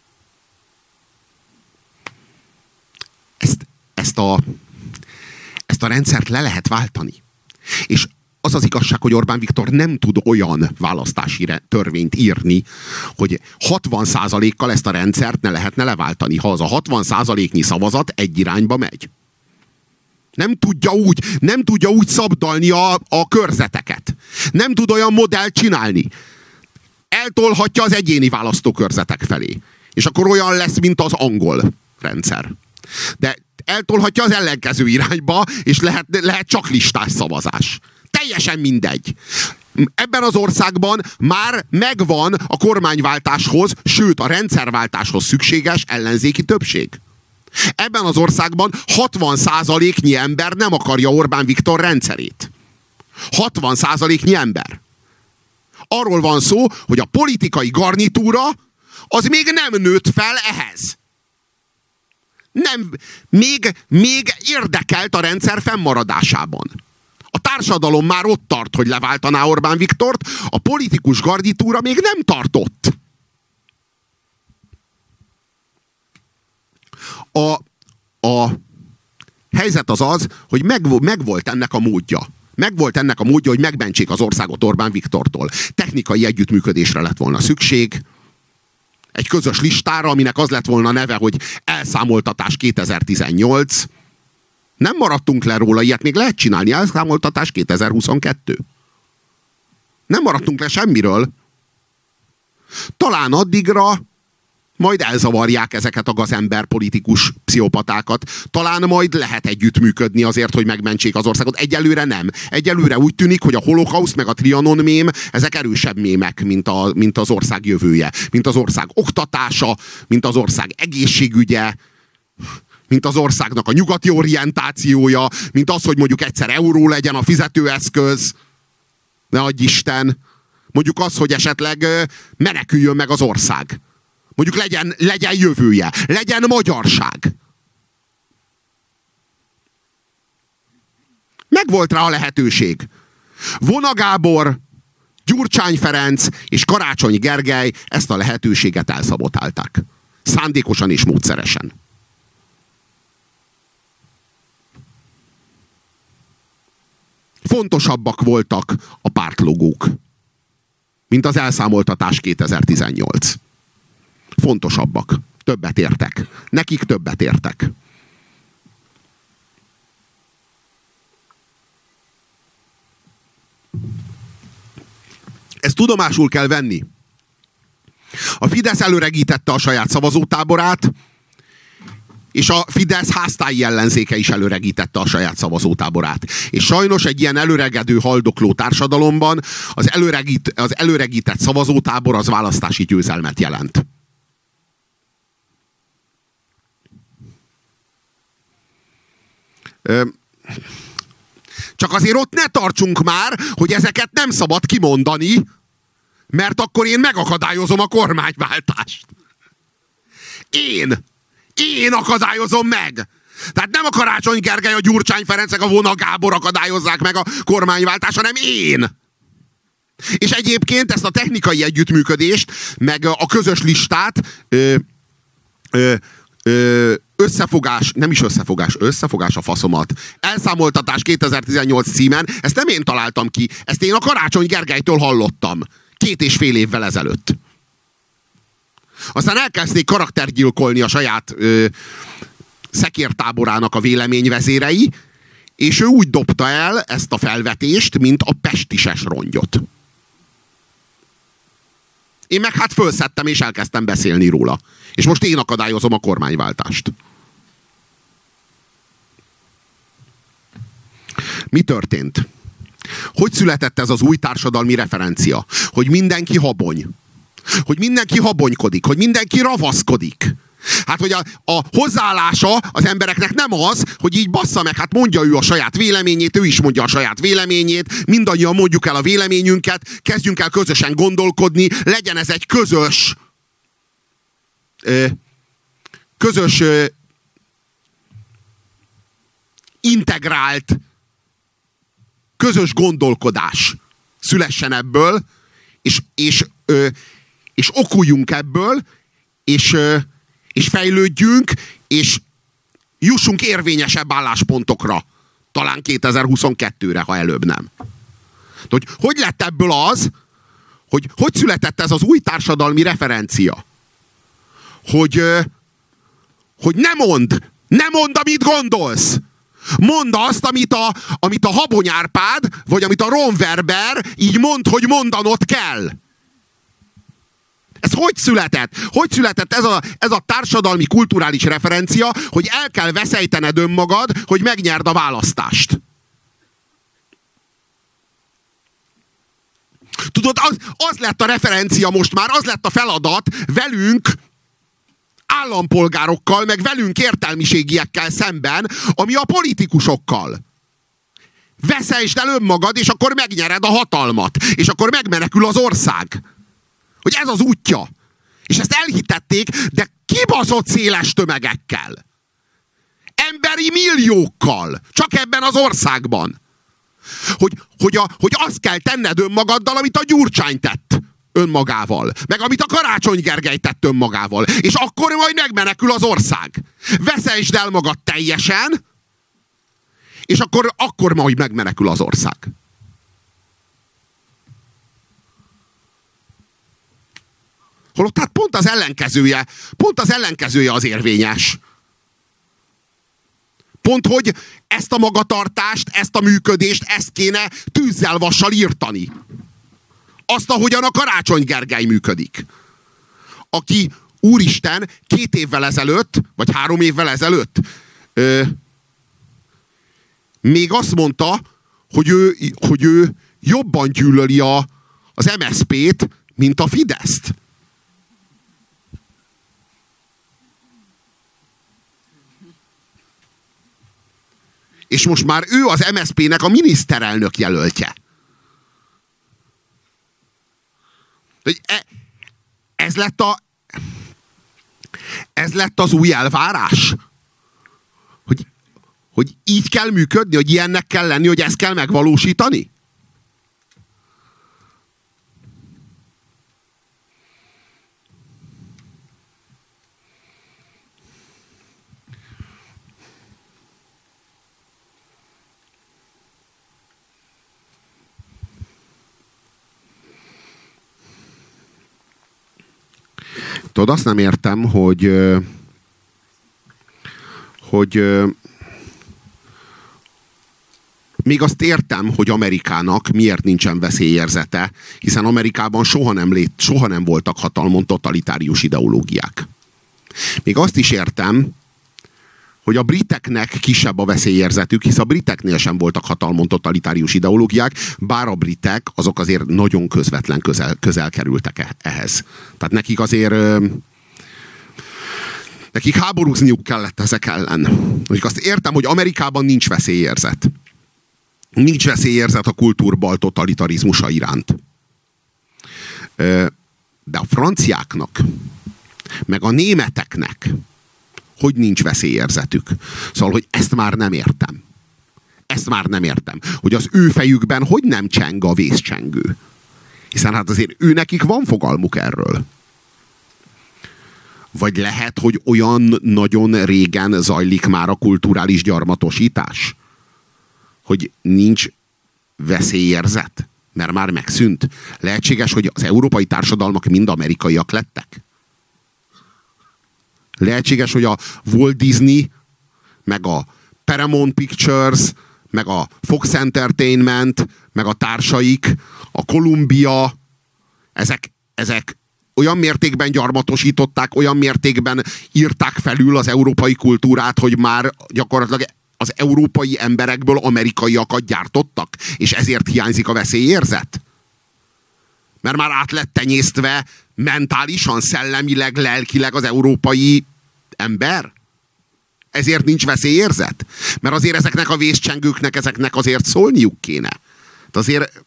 Ezt a rendszert le lehet váltani. És az az igazság, hogy Orbán Viktor nem tud olyan választási törvényt írni, hogy 60%-kal ezt a rendszert ne lehetne leváltani, ha az a 60%-nyi szavazat egy irányba megy. Nem tudja úgy szabdalni a körzeteket. Nem tud olyan modellt csinálni. Eltolhatja az egyéni választókörzetek felé. És akkor olyan lesz, mint az angol rendszer. De eltolhatja az ellenkező irányba, és lehet csak listás szavazás. Teljesen mindegy. Ebben az országban már megvan a kormányváltáshoz, sőt a rendszerváltáshoz szükséges ellenzéki többség. Ebben az országban 60%-nyi ember nem akarja Orbán Viktor rendszerét. 60%-nyi ember. Arról van szó, hogy a politikai garnitúra az még nem nőtt fel ehhez. Nem, még érdekelt a rendszer fennmaradásában. A társadalom már ott tart, hogy leváltaná Orbán Viktort, a politikus garnitúra még nem tartott. A helyzet az, hogy megvolt ennek a módja. Megvolt ennek a módja, hogy megmentsék az országot Orbán Viktortól. Technikai együttműködésre lett volna szükség. Egy közös listára, aminek az lett volna neve, hogy elszámoltatás 2018. Nem maradtunk le róla, ilyet még lehet csinálni, elszámoltatás 2022. Nem maradtunk le semmiről. Talán addigra majd elzavarják ezeket a gazember politikus pszichopatákat. Talán majd lehet együttműködni azért, hogy megmentsék az országot. Egyelőre nem. Egyelőre úgy tűnik, hogy a holokauszt meg a Trianon mém, ezek erősebb mémek, mint az ország jövője. Mint az ország oktatása, mint az ország egészségügye, mint az országnak a nyugati orientációja, mint az, hogy mondjuk egyszer euró legyen a fizetőeszköz, ne adj Isten. Mondjuk az, hogy esetleg meneküljön meg az ország. Mondjuk legyen jövője, legyen magyarság. Megvolt rá a lehetőség. Vona Gábor, Gyurcsány Ferenc és Karácsony Gergely ezt a lehetőséget elszabotálták. Szándékosan és módszeresen. Fontosabbak voltak a pártlogók, mint az elszámoltatás 2018. Fontosabbak. Többet értek. Nekik többet értek. Ezt tudomásul kell venni. A Fidesz előregítette a saját szavazótáborát, és a Fidesz háztáji ellenzéke is előregítette a saját szavazótáborát. És sajnos egy ilyen előregedő, haldokló társadalomban az előregített szavazótábor az választási győzelmet jelent. Csak azért ott ne tartsunk már, hogy ezeket nem szabad kimondani, mert akkor én megakadályozom a kormányváltást. Én akadályozom meg. Tehát nem a Karácsony Gergely, a Gyurcsány Ferencek, a Vona Gábor akadályozzák meg a kormányváltást, hanem én. És egyébként ezt a technikai együttműködést, meg a közös listát összefogás a faszomat. Elszámoltatás 2018 címen, ezt nem én találtam ki, ezt én a Karácsony Gergelytől hallottam 2,5 évvel ezelőtt. Aztán elkezdték karaktergyilkolni a saját szekértáborának a véleményvezérei, és ő úgy dobta el ezt a felvetést, mint a pestises rongyot. Én meg hát fölszedtem, és elkezdtem beszélni róla. És most én akadályozom a kormányváltást. Mi történt? Hogy született ez az új társadalmi referencia? Hogy mindenki habony. Hogy mindenki habonykodik. Hogy mindenki ravaszkodik. Hát, hogy a hozzáállása az embereknek nem az, hogy így bassza meg, hát mondja ő a saját véleményét, ő is mondja a saját véleményét, mindannyian mondjuk el a véleményünket, kezdjünk el közösen gondolkodni, legyen ez egy közös integrált, közös gondolkodás szülessen ebből, és okuljunk ebből, és fejlődjünk, és jussunk érvényesebb álláspontokra. Talán 2022-re, ha előbb nem. Hogy lett ebből az, hogy született ez az új társadalmi referencia? Hogy ne mondd, amit gondolsz. Mondd azt, amit a Habony Árpád, vagy amit a Ron Werber így mond, hogy mondanod kell. Ez hogy született? Hogy született ez a társadalmi kulturális referencia, hogy el kell veszejtened önmagad, hogy megnyerd a választást? Tudod, az lett a referencia most már, az lett a feladat velünk, állampolgárokkal, meg velünk értelmiségiekkel szemben, ami a politikusokkal. Veszejtsd el önmagad, és akkor megnyered a hatalmat. És akkor megmenekül az ország. Hogy ez az útja. És ezt elhitették, de kibaszott széles tömegekkel. Emberi milliókkal. Csak ebben az országban. Hogy azt kell tenned önmagaddal, amit a Gyurcsány tett önmagával. Meg amit a Karácsony Gergely tett önmagával. És akkor majd megmenekül az ország. Veszejtsd el magad teljesen, és akkor majd megmenekül az ország. Holott hát pont az ellenkezője az érvényes. Pont, hogy ezt a magatartást, ezt a működést, ezt kéne tűzzel, vassal írtani. Azt, ahogyan a Karácsony Gergely működik. Aki, úristen, 2 évvel ezelőtt, vagy 3 évvel ezelőtt még azt mondta, hogy ő jobban gyűlöli az MSZP-t, mint a Fideszt. És most már ő az MSZP-nek a miniszterelnök jelöltje. Ez lett az új elvárás? Hogy így kell működni, hogy ilyennek kell lenni, hogy ezt kell megvalósítani? Tudod, azt nem értem, hogy még azt értem, hogy Amerikának miért nincsen veszélyérzete, hiszen Amerikában soha nem voltak hatalmon totalitárius ideológiák. Még azt is értem, hogy a briteknek kisebb a veszélyérzetük, hisz a briteknél sem voltak hatalmon totalitárius ideológiák, bár a britek azok azért nagyon közvetlen közel kerültek ehhez. Tehát nekik azért nekik háborúzniuk kellett ezek ellen. Mondjuk azt értem, hogy Amerikában nincs veszélyérzet. Nincs veszélyérzet a kultúrbal totalitarizmusa iránt. De a franciáknak, meg a németeknek hogy nincs veszélyérzetük. Szóval, hogy ezt már nem értem. Ezt már nem értem. Hogy az ő fejükben hogy nem cseng a vészcsengő. Hiszen hát azért nekik van fogalmuk erről. Vagy lehet, hogy olyan nagyon régen zajlik már a kulturális gyarmatosítás, hogy nincs veszélyérzet, mert már megszűnt. Lehetséges, hogy az európai társadalmak mind amerikaiak lettek. Lehetséges, hogy a Walt Disney, meg a Paramount Pictures, meg a Fox Entertainment, meg a társaik, a Columbia, ezek olyan mértékben gyarmatosították, olyan mértékben írták felül az európai kultúrát, hogy már gyakorlatilag az európai emberekből amerikaiakat gyártottak, és ezért hiányzik a veszélyérzet? Mert már át lett tenyésztve mentálisan, szellemileg, lelkileg az európai ember? Ezért nincs veszélyérzet? Mert azért ezeknek a vészcsengőknek, ezeknek azért szólniuk kéne. De azért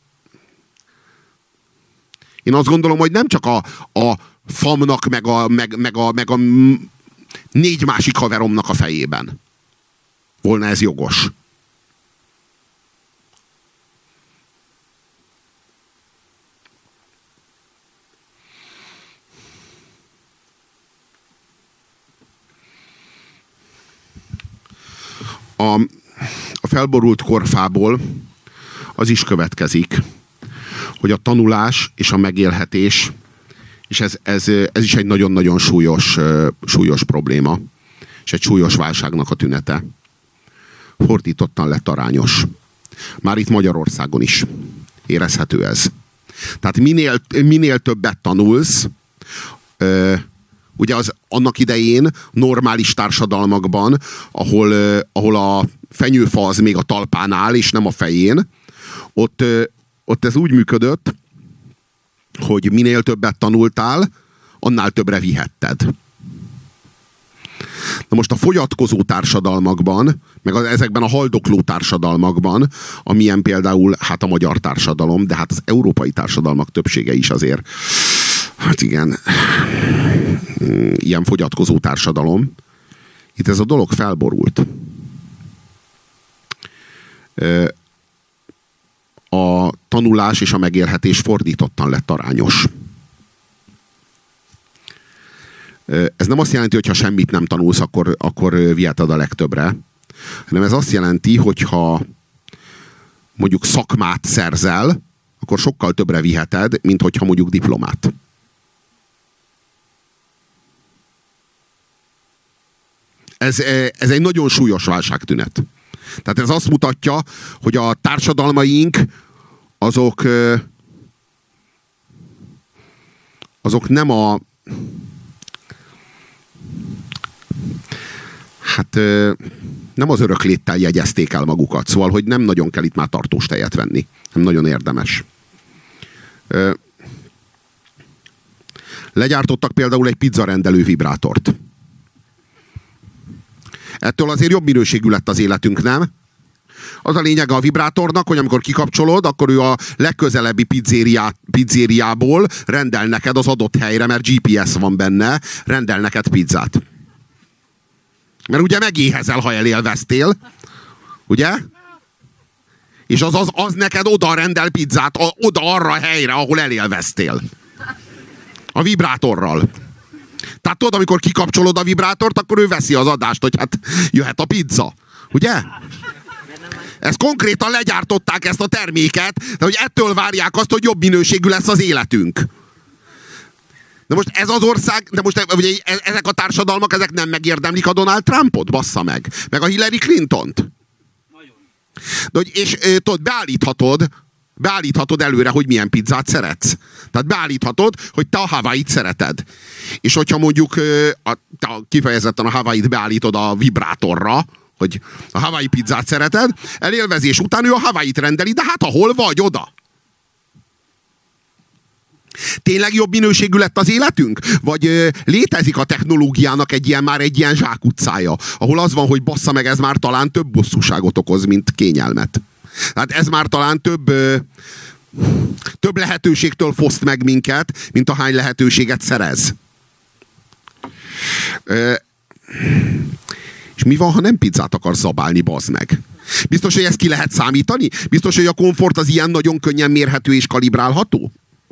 én azt gondolom, hogy nem csak a famnak, meg a 4 másik haveromnak a fejében volna ez jogos. A felborult korfából az is következik, hogy a tanulás és a megélhetés, és ez is egy nagyon-nagyon súlyos probléma, és egy súlyos válságnak a tünete, fordítottan lett arányos. Már itt Magyarországon is érezhető ez. Tehát minél többet tanulsz, ugye az annak idején normális társadalmakban, ahol a fenyőfa az még a talpán áll, és nem a fején, ott ez úgy működött, hogy minél többet tanultál, annál többre vihetted. Na most a fogyatkozó társadalmakban, meg ezekben a haldokló társadalmakban, amilyen például hát a magyar társadalom, de hát az európai társadalmak többsége is azért, hát igen, ilyen fogyatkozó társadalom, itt ez a dolog felborult. A tanulás és a megélhetés fordítottan lett arányos. Ez nem azt jelenti, hogy ha semmit nem tanulsz, akkor viheted a legtöbbre, hanem ez azt jelenti, hogyha mondjuk szakmát szerzel, akkor sokkal többre viheted, mint hogyha mondjuk diplomát. Ez egy nagyon súlyos válságtünet. Tehát ez azt mutatja, hogy a társadalmaink azok nem nem az örökléttel jegyezték el magukat. Szóval, hogy nem nagyon kell itt már tartós tejet venni. Nem nagyon érdemes. Legyártottak például egy pizzarendelő vibrátort. Ettől azért jobb minőségű lett az életünk, nem? Az a lényege a vibrátornak, hogy amikor kikapcsolod, akkor ő a legközelebbi pizzériából rendel neked az adott helyre, mert GPS van benne, rendel neked pizzát. Mert ugye megéhezel, ha elélveztél. Ugye? És az neked oda rendel pizzát, oda arra a helyre, ahol elélveztél. A vibrátorral. Tehát tudod, amikor kikapcsolod a vibrátort, akkor ő veszi az adást, hogy hát jöhet a pizza. Ugye? Ezt konkrétan legyártották, ezt a terméket, de hogy ettől várják azt, hogy jobb minőségű lesz az életünk. De most ez az ország, de most ugye, ezek a társadalmak, ezek nem megérdemlik a Donald Trumpot? Bassza meg. Meg a Hillary Clintont. De, és tudod, beállíthatod előre, hogy milyen pizzát szeretsz. Tehát beállíthatod, hogy te a Hawaii-t szereted. És hogyha mondjuk te kifejezetten a Hawaii-t beállítod a vibrátorra, hogy a Hawaii pizzát szereted, elélvezés után ő a Hawaii-t rendeli, de hát ahol vagy, oda. Tényleg jobb minőségű lett az életünk? Vagy létezik a technológiának már egy ilyen zsákutcája, ahol az van, hogy bassza meg, ez már talán több bosszúságot okoz, mint kényelmet. Tehát ez már talán több lehetőségtől foszt meg minket, mint ahány lehetőséget szerez. És mi van, ha nem pizzát akarsz zabálni, bazd meg? Biztos, hogy ezt ki lehet számítani? Biztos, hogy a komfort az ilyen nagyon könnyen mérhető és kalibrálható?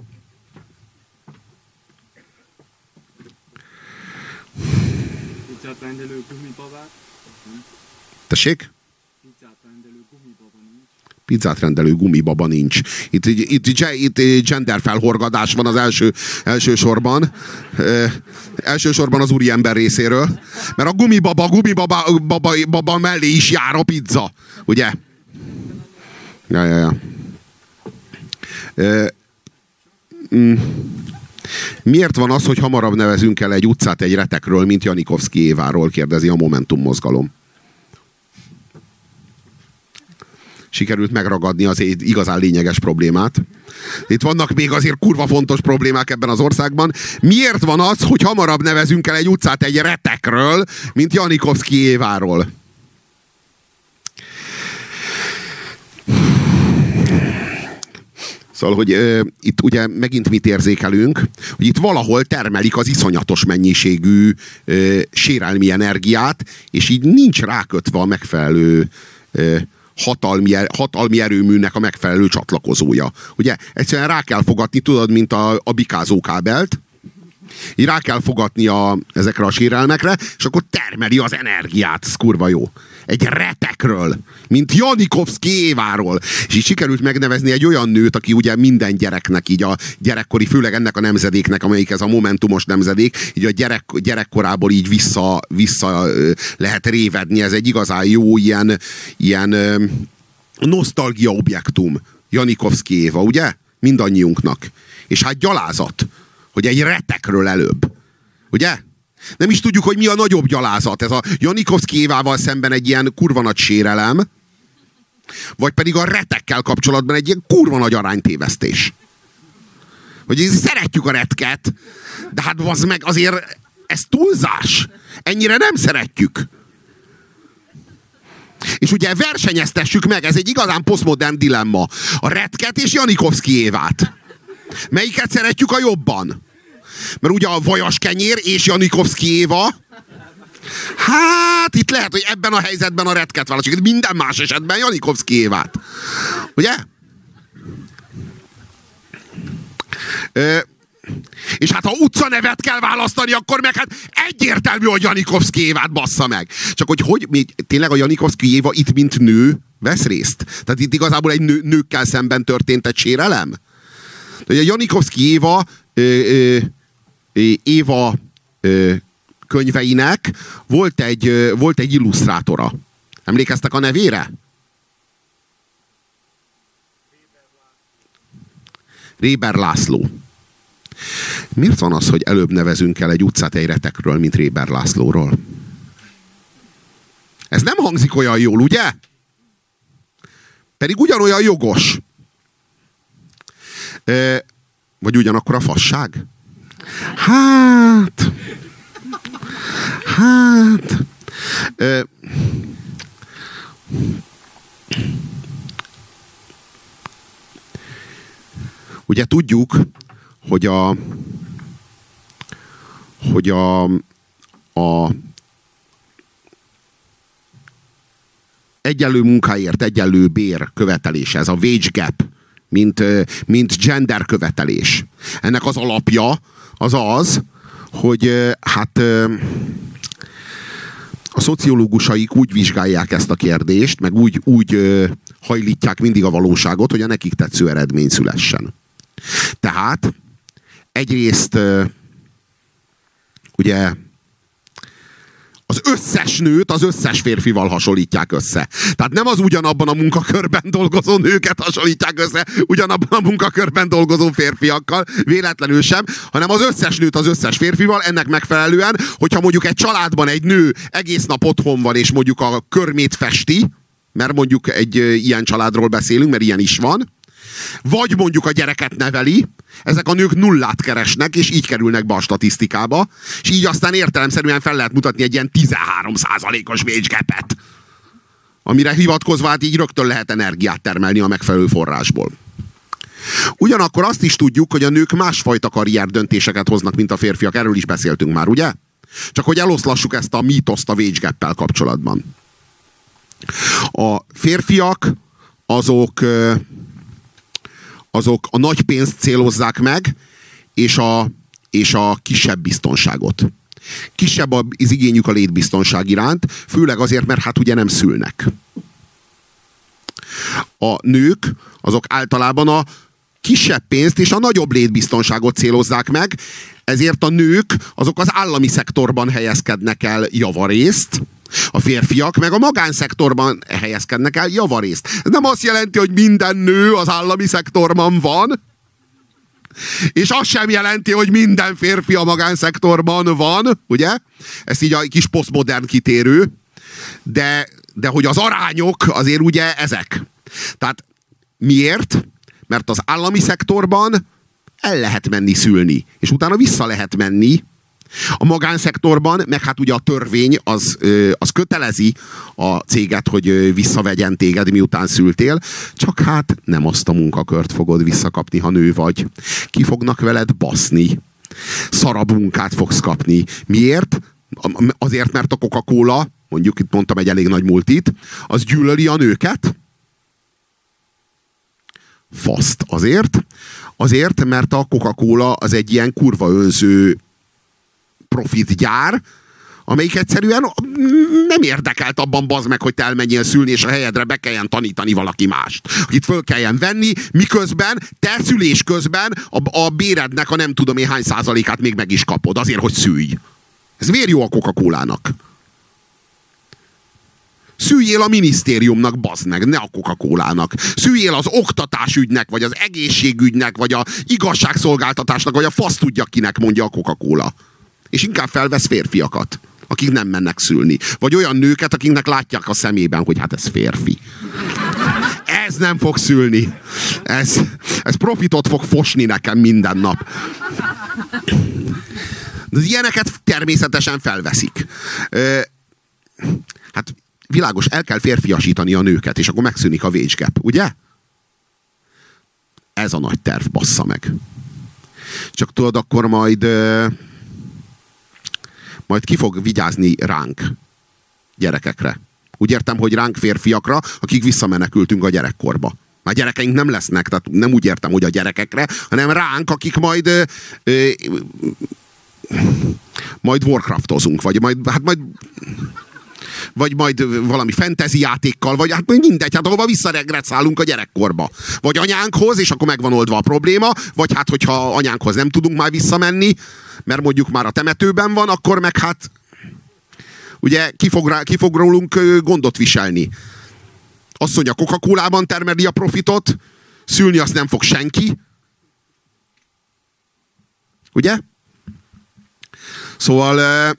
Pizzát rendelő gumibabát?
Tessék?
Pizzát rendelő gumibaba nincs.
Pizzát rendelő gumibaba nincs. Itt gender felhorgadás van az első sorban. Elsősorban az úriember részéről. Mert a gumibaba mellé is jár a pizza. Ugye? Ja. Miért van az, hogy hamarabb nevezünk el egy utcát egy retekről, mint Janikovszkijéváról, kérdezi a Momentum mozgalom. Sikerült megragadni az igazán lényeges problémát. Itt vannak még azért kurva fontos problémák ebben az országban. Miért van az, hogy hamarabb nevezünk el egy utcát egy retekről, mint Janikovszkijéváról? Szóval, hogy itt ugye megint mit érzékelünk, hogy itt valahol termelik az iszonyatos mennyiségű sérelmi energiát, és így nincs rákötve a megfelelő hatalmi erőműnek a megfelelő csatlakozója. Ugye egyszerűen rá kell fogadni, tudod, mint a bikázókábelt, így rá kell fogadni ezekre a sérelmekre, és akkor termeli az energiát. Ez kurva jó. Egy retekről, mint Janikovszkijéváról. És így sikerült megnevezni egy olyan nőt, aki ugye minden gyereknek, így a gyerekkori, főleg ennek a nemzedéknek, amelyik ez a momentumos nemzedék, így a gyerekkorából így vissza lehet révedni. Ez egy igazán jó ilyen nosztalgia objektum. Janikovszkijéva, ugye? Mindannyiunknak. És hát gyalázat, hogy egy retekről előbb. Ugye? Nem is tudjuk, hogy mi a nagyobb gyalázat. Ez a Janikovszkijévával szemben egy ilyen kurva nagy sérelem, vagy pedig a retekkel kapcsolatban egy ilyen kurva nagy aránytévesztés. Hogy szeretjük a retket, de hát az meg azért ez túlzás. Ennyire nem szeretjük. És ugye versenyeztessük meg, ez egy igazán posztmodern dilemma. A retket és Janikovszkijévát. Melyiket szeretjük a jobban? Mert ugye a vajaskenyér és Janikovszkijéva, hát itt lehet, hogy ebben a helyzetben a retket választjuk, minden más esetben Janikovszkijévát. Ugye? És hát ha utcanevet kell választani, akkor meg hát egyértelmű, hogy Janikovszkijévát, bassza meg. Csak hogy tényleg a Janikovszkijéva itt mint nő vesz részt? Tehát itt igazából egy nőkkel szemben történt egy sérelem? A Janikovszkijéva Éva könyveinek volt egy illusztrátora. Emlékeztek a nevére? Réber László. Miért van az, hogy előbb nevezünk el egy utcát egy retekről, mint Réber Lászlóról? Ez nem hangzik olyan jól, ugye? Pedig ugyanolyan jogos. Vagy ugyanakkor a fasság? Hát... Ugye tudjuk, hogy a egyenlő munkáért egyenlő bér követelése, ez a wage gap, mint gender követelés. Ennek az alapja az, hogy hát a szociológusaik úgy vizsgálják ezt a kérdést, meg úgy hajlítják mindig a valóságot, hogy a nekik tetsző eredmény szülessen. Tehát egyrészt ugye az összes nőt az összes férfival hasonlítják össze. Tehát nem az ugyanabban a munkakörben dolgozó nőket hasonlítják össze ugyanabban a munkakörben dolgozó férfiakkal, véletlenül sem, hanem az összes nőt az összes férfival, ennek megfelelően, hogyha mondjuk egy családban egy nő egész nap otthon van, és mondjuk a körmét festi, mert mondjuk egy ilyen családról beszélünk, mert ilyen is van, vagy mondjuk a gyereket neveli, ezek a nők nullát keresnek, és így kerülnek be a statisztikába, és így aztán értelemszerűen fel lehet mutatni egy ilyen 13%-os wage gap-et, amire hivatkozva hát így rögtön lehet energiát termelni a megfelelő forrásból. Ugyanakkor azt is tudjuk, hogy a nők másfajta karrierdöntéseket hoznak, mint a férfiak. Erről is beszéltünk már, ugye? Csak hogy eloszlassuk ezt a mítoszt a wage gap-pel kapcsolatban. A férfiak azok a nagy pénzt célozzák meg, és a kisebb biztonságot. Kisebb az igényük a létbiztonság iránt, főleg azért, mert hát ugye nem szülnek. A nők azok általában a kisebb pénzt és a nagyobb létbiztonságot célozzák meg, ezért a nők azok az állami szektorban helyezkednek el javarészt, a férfiak meg a magánszektorban helyezkednek el javarészt. Ez nem azt jelenti, hogy minden nő az állami szektorban van, és az sem jelenti, hogy minden férfi a magánszektorban van, ugye? Ez így a kis posztmodern kitérő, de hogy az arányok azért ugye ezek. Tehát miért? Mert az állami szektorban el lehet menni szülni, és utána vissza lehet menni. A magánszektorban, meg hát ugye a törvény az kötelezi a céget, hogy visszavegyen téged, miután szültél, csak hát nem azt a munkakört fogod visszakapni, ha nő vagy. Ki fognak veled baszni. Szarabb munkát fogsz kapni. Miért? Azért, mert a Coca-Cola, mondjuk itt mondtam egy elég nagy multit, az gyűlöli a nőket? Faszt. Azért, mert a Coca-Cola az egy ilyen kurva önző profitgyár, amelyik egyszerűen nem érdekelt abban, bazd meg, hogy te elmenjél szülni, és a helyedre be kelljen tanítani valaki mást, akit föl kelljen venni, miközben te szülés közben a bérednek a nem tudom én hány százalékát még meg is kapod, azért, hogy szülj. Ez miért jó a Coca-Colának? Szüljél a minisztériumnak, bazd meg, ne a Coca-Colának. Szüljél az oktatásügynek, vagy az egészségügynek, vagy a igazságszolgáltatásnak, vagy a fasz tudja kinek, mondja a Coca-Cola. És inkább felvesz férfiakat, akik nem mennek szülni. Vagy olyan nőket, akiknek látják a szemében, hogy hát ez férfi. Ez nem fog szülni. Ez profitot fog fosni nekem minden nap. De az ilyeneket természetesen felveszik. Hát világos, el kell férfiasítani a nőket, és akkor megszűnik a wage gap, ugye? Ez a nagy terv, bassza meg. Csak tudod, akkor majd ki fog vigyázni ránk, gyerekekre. Úgy értem, hogy ránk férfiakra, akik visszamenekültünk a gyerekkorba. Már gyerekeink nem lesznek, tehát nem úgy értem, hogy a gyerekekre, hanem ránk, akik majd Warcraftozunk, vagy majd valami fantasy játékkal, vagy hát mindegy, hát ahova visszaregresszálunk a gyerekkorba. Vagy anyánkhoz, és akkor megvan oldva a probléma, vagy hát, hogyha anyánkhoz nem tudunk már visszamenni, mert mondjuk már a temetőben van, akkor meg hát ugye ki fog rólunk gondot viselni. Azt mondja, Coca-Colában termeli a profitot, szülni azt nem fog senki. Ugye? Szóval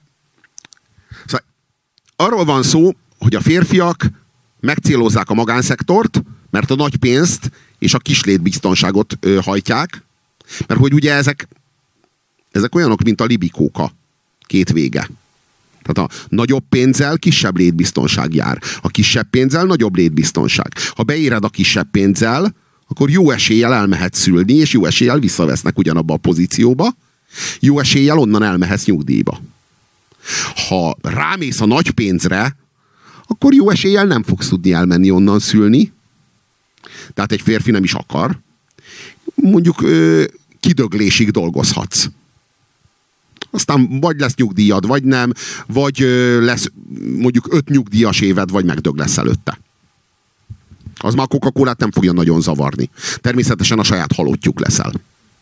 arról van szó, hogy a férfiak megcélozzák a magánszektort, mert a nagy pénzt és a kislétbiztonságot hajtják, mert hogy ugye ezek olyanok, mint a libikóka, két vége. Tehát a nagyobb pénzzel kisebb létbiztonság jár. A kisebb pénzzel nagyobb létbiztonság. Ha beéred a kisebb pénzzel, akkor jó eséllyel elmehetsz szülni, és jó eséllyel visszavesznek ugyanabba a pozícióba, jó eséllyel onnan elmehetsz nyugdíjba. Ha rámész a nagy pénzre, akkor jó eséllyel nem fogsz tudni elmenni onnan szülni. Tehát egy férfi nem is akar. Mondjuk kidöglésig dolgozhatsz. Aztán vagy lesz nyugdíjad, vagy nem, vagy lesz mondjuk 5 nyugdíjas éved, vagy megdög lesz előtte. Az már a Coca-Colát nem fogja nagyon zavarni. Természetesen a saját halottjuk leszel.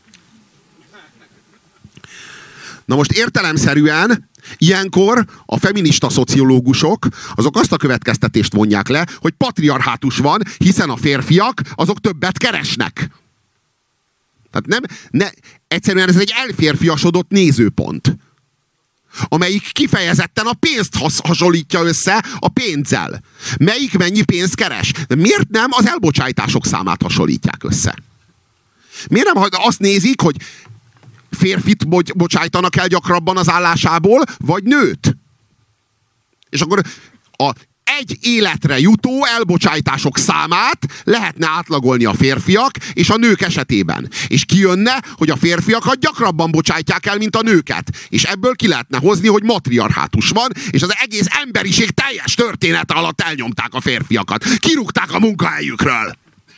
Na most értelemszerűen ilyenkor a feminista szociológusok azok azt a következtetést vonják le, hogy patriarhátus van, hiszen a férfiak azok többet keresnek. Tehát egyszerűen ez egy elférfiasodott nézőpont, amelyik kifejezetten a pénzt hasonlítja össze a pénzzel. Melyik mennyi pénzt keres? De miért nem az elbocsájtások számát hasonlítják össze? Miért nem azt nézik, hogy férfit bocsájtanak el gyakrabban az állásából, vagy nőt? És akkor egy életre jutó elbocsájtások számát lehetne átlagolni a férfiak és a nők esetében. És kijönne, hogy a férfiakat gyakrabban bocsájtják el, mint a nőket. És ebből ki lehetne hozni, hogy matriarhátus van, és az egész emberiség teljes története alatt elnyomták a férfiakat. Kirúgták a munkahelyükről.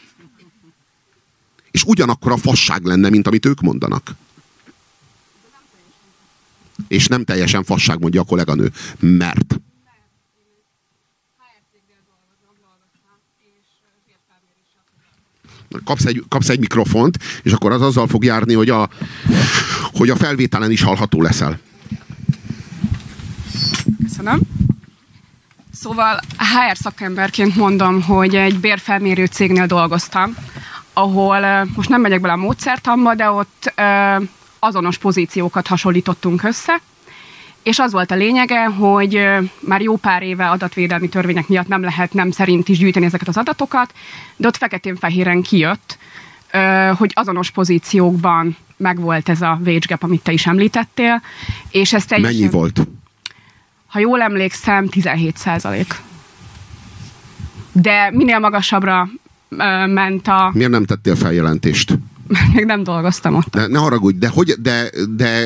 És ugyanakkor a fasság lenne, mint amit ők mondanak. És nem teljesen fasság, mondja a kolléganő. Mert... Kapsz egy mikrofont, és akkor az azzal fog járni, hogy a felvételen is hallható leszel.
Köszönöm. Szóval HR szakemberként mondom, hogy egy bérfelmérő cégnél dolgoztam, ahol most nem megyek bele a módszertamba, de ott azonos pozíciókat hasonlítottunk össze, és az volt a lényege, hogy már jó pár éve adatvédelmi törvények miatt nem lehet nem szerint is gyűjteni ezeket az adatokat, de ott feketén-fehéren kijött, hogy azonos pozíciókban megvolt ez a wage gap, amit te is említettél, és ez teljesen...
Mennyi volt?
Ha jól emlékszem, 17%. De minél magasabbra ment a...
Miért nem tettél feljelentést?
Még nem dolgoztam ott.
Ne haragudj, de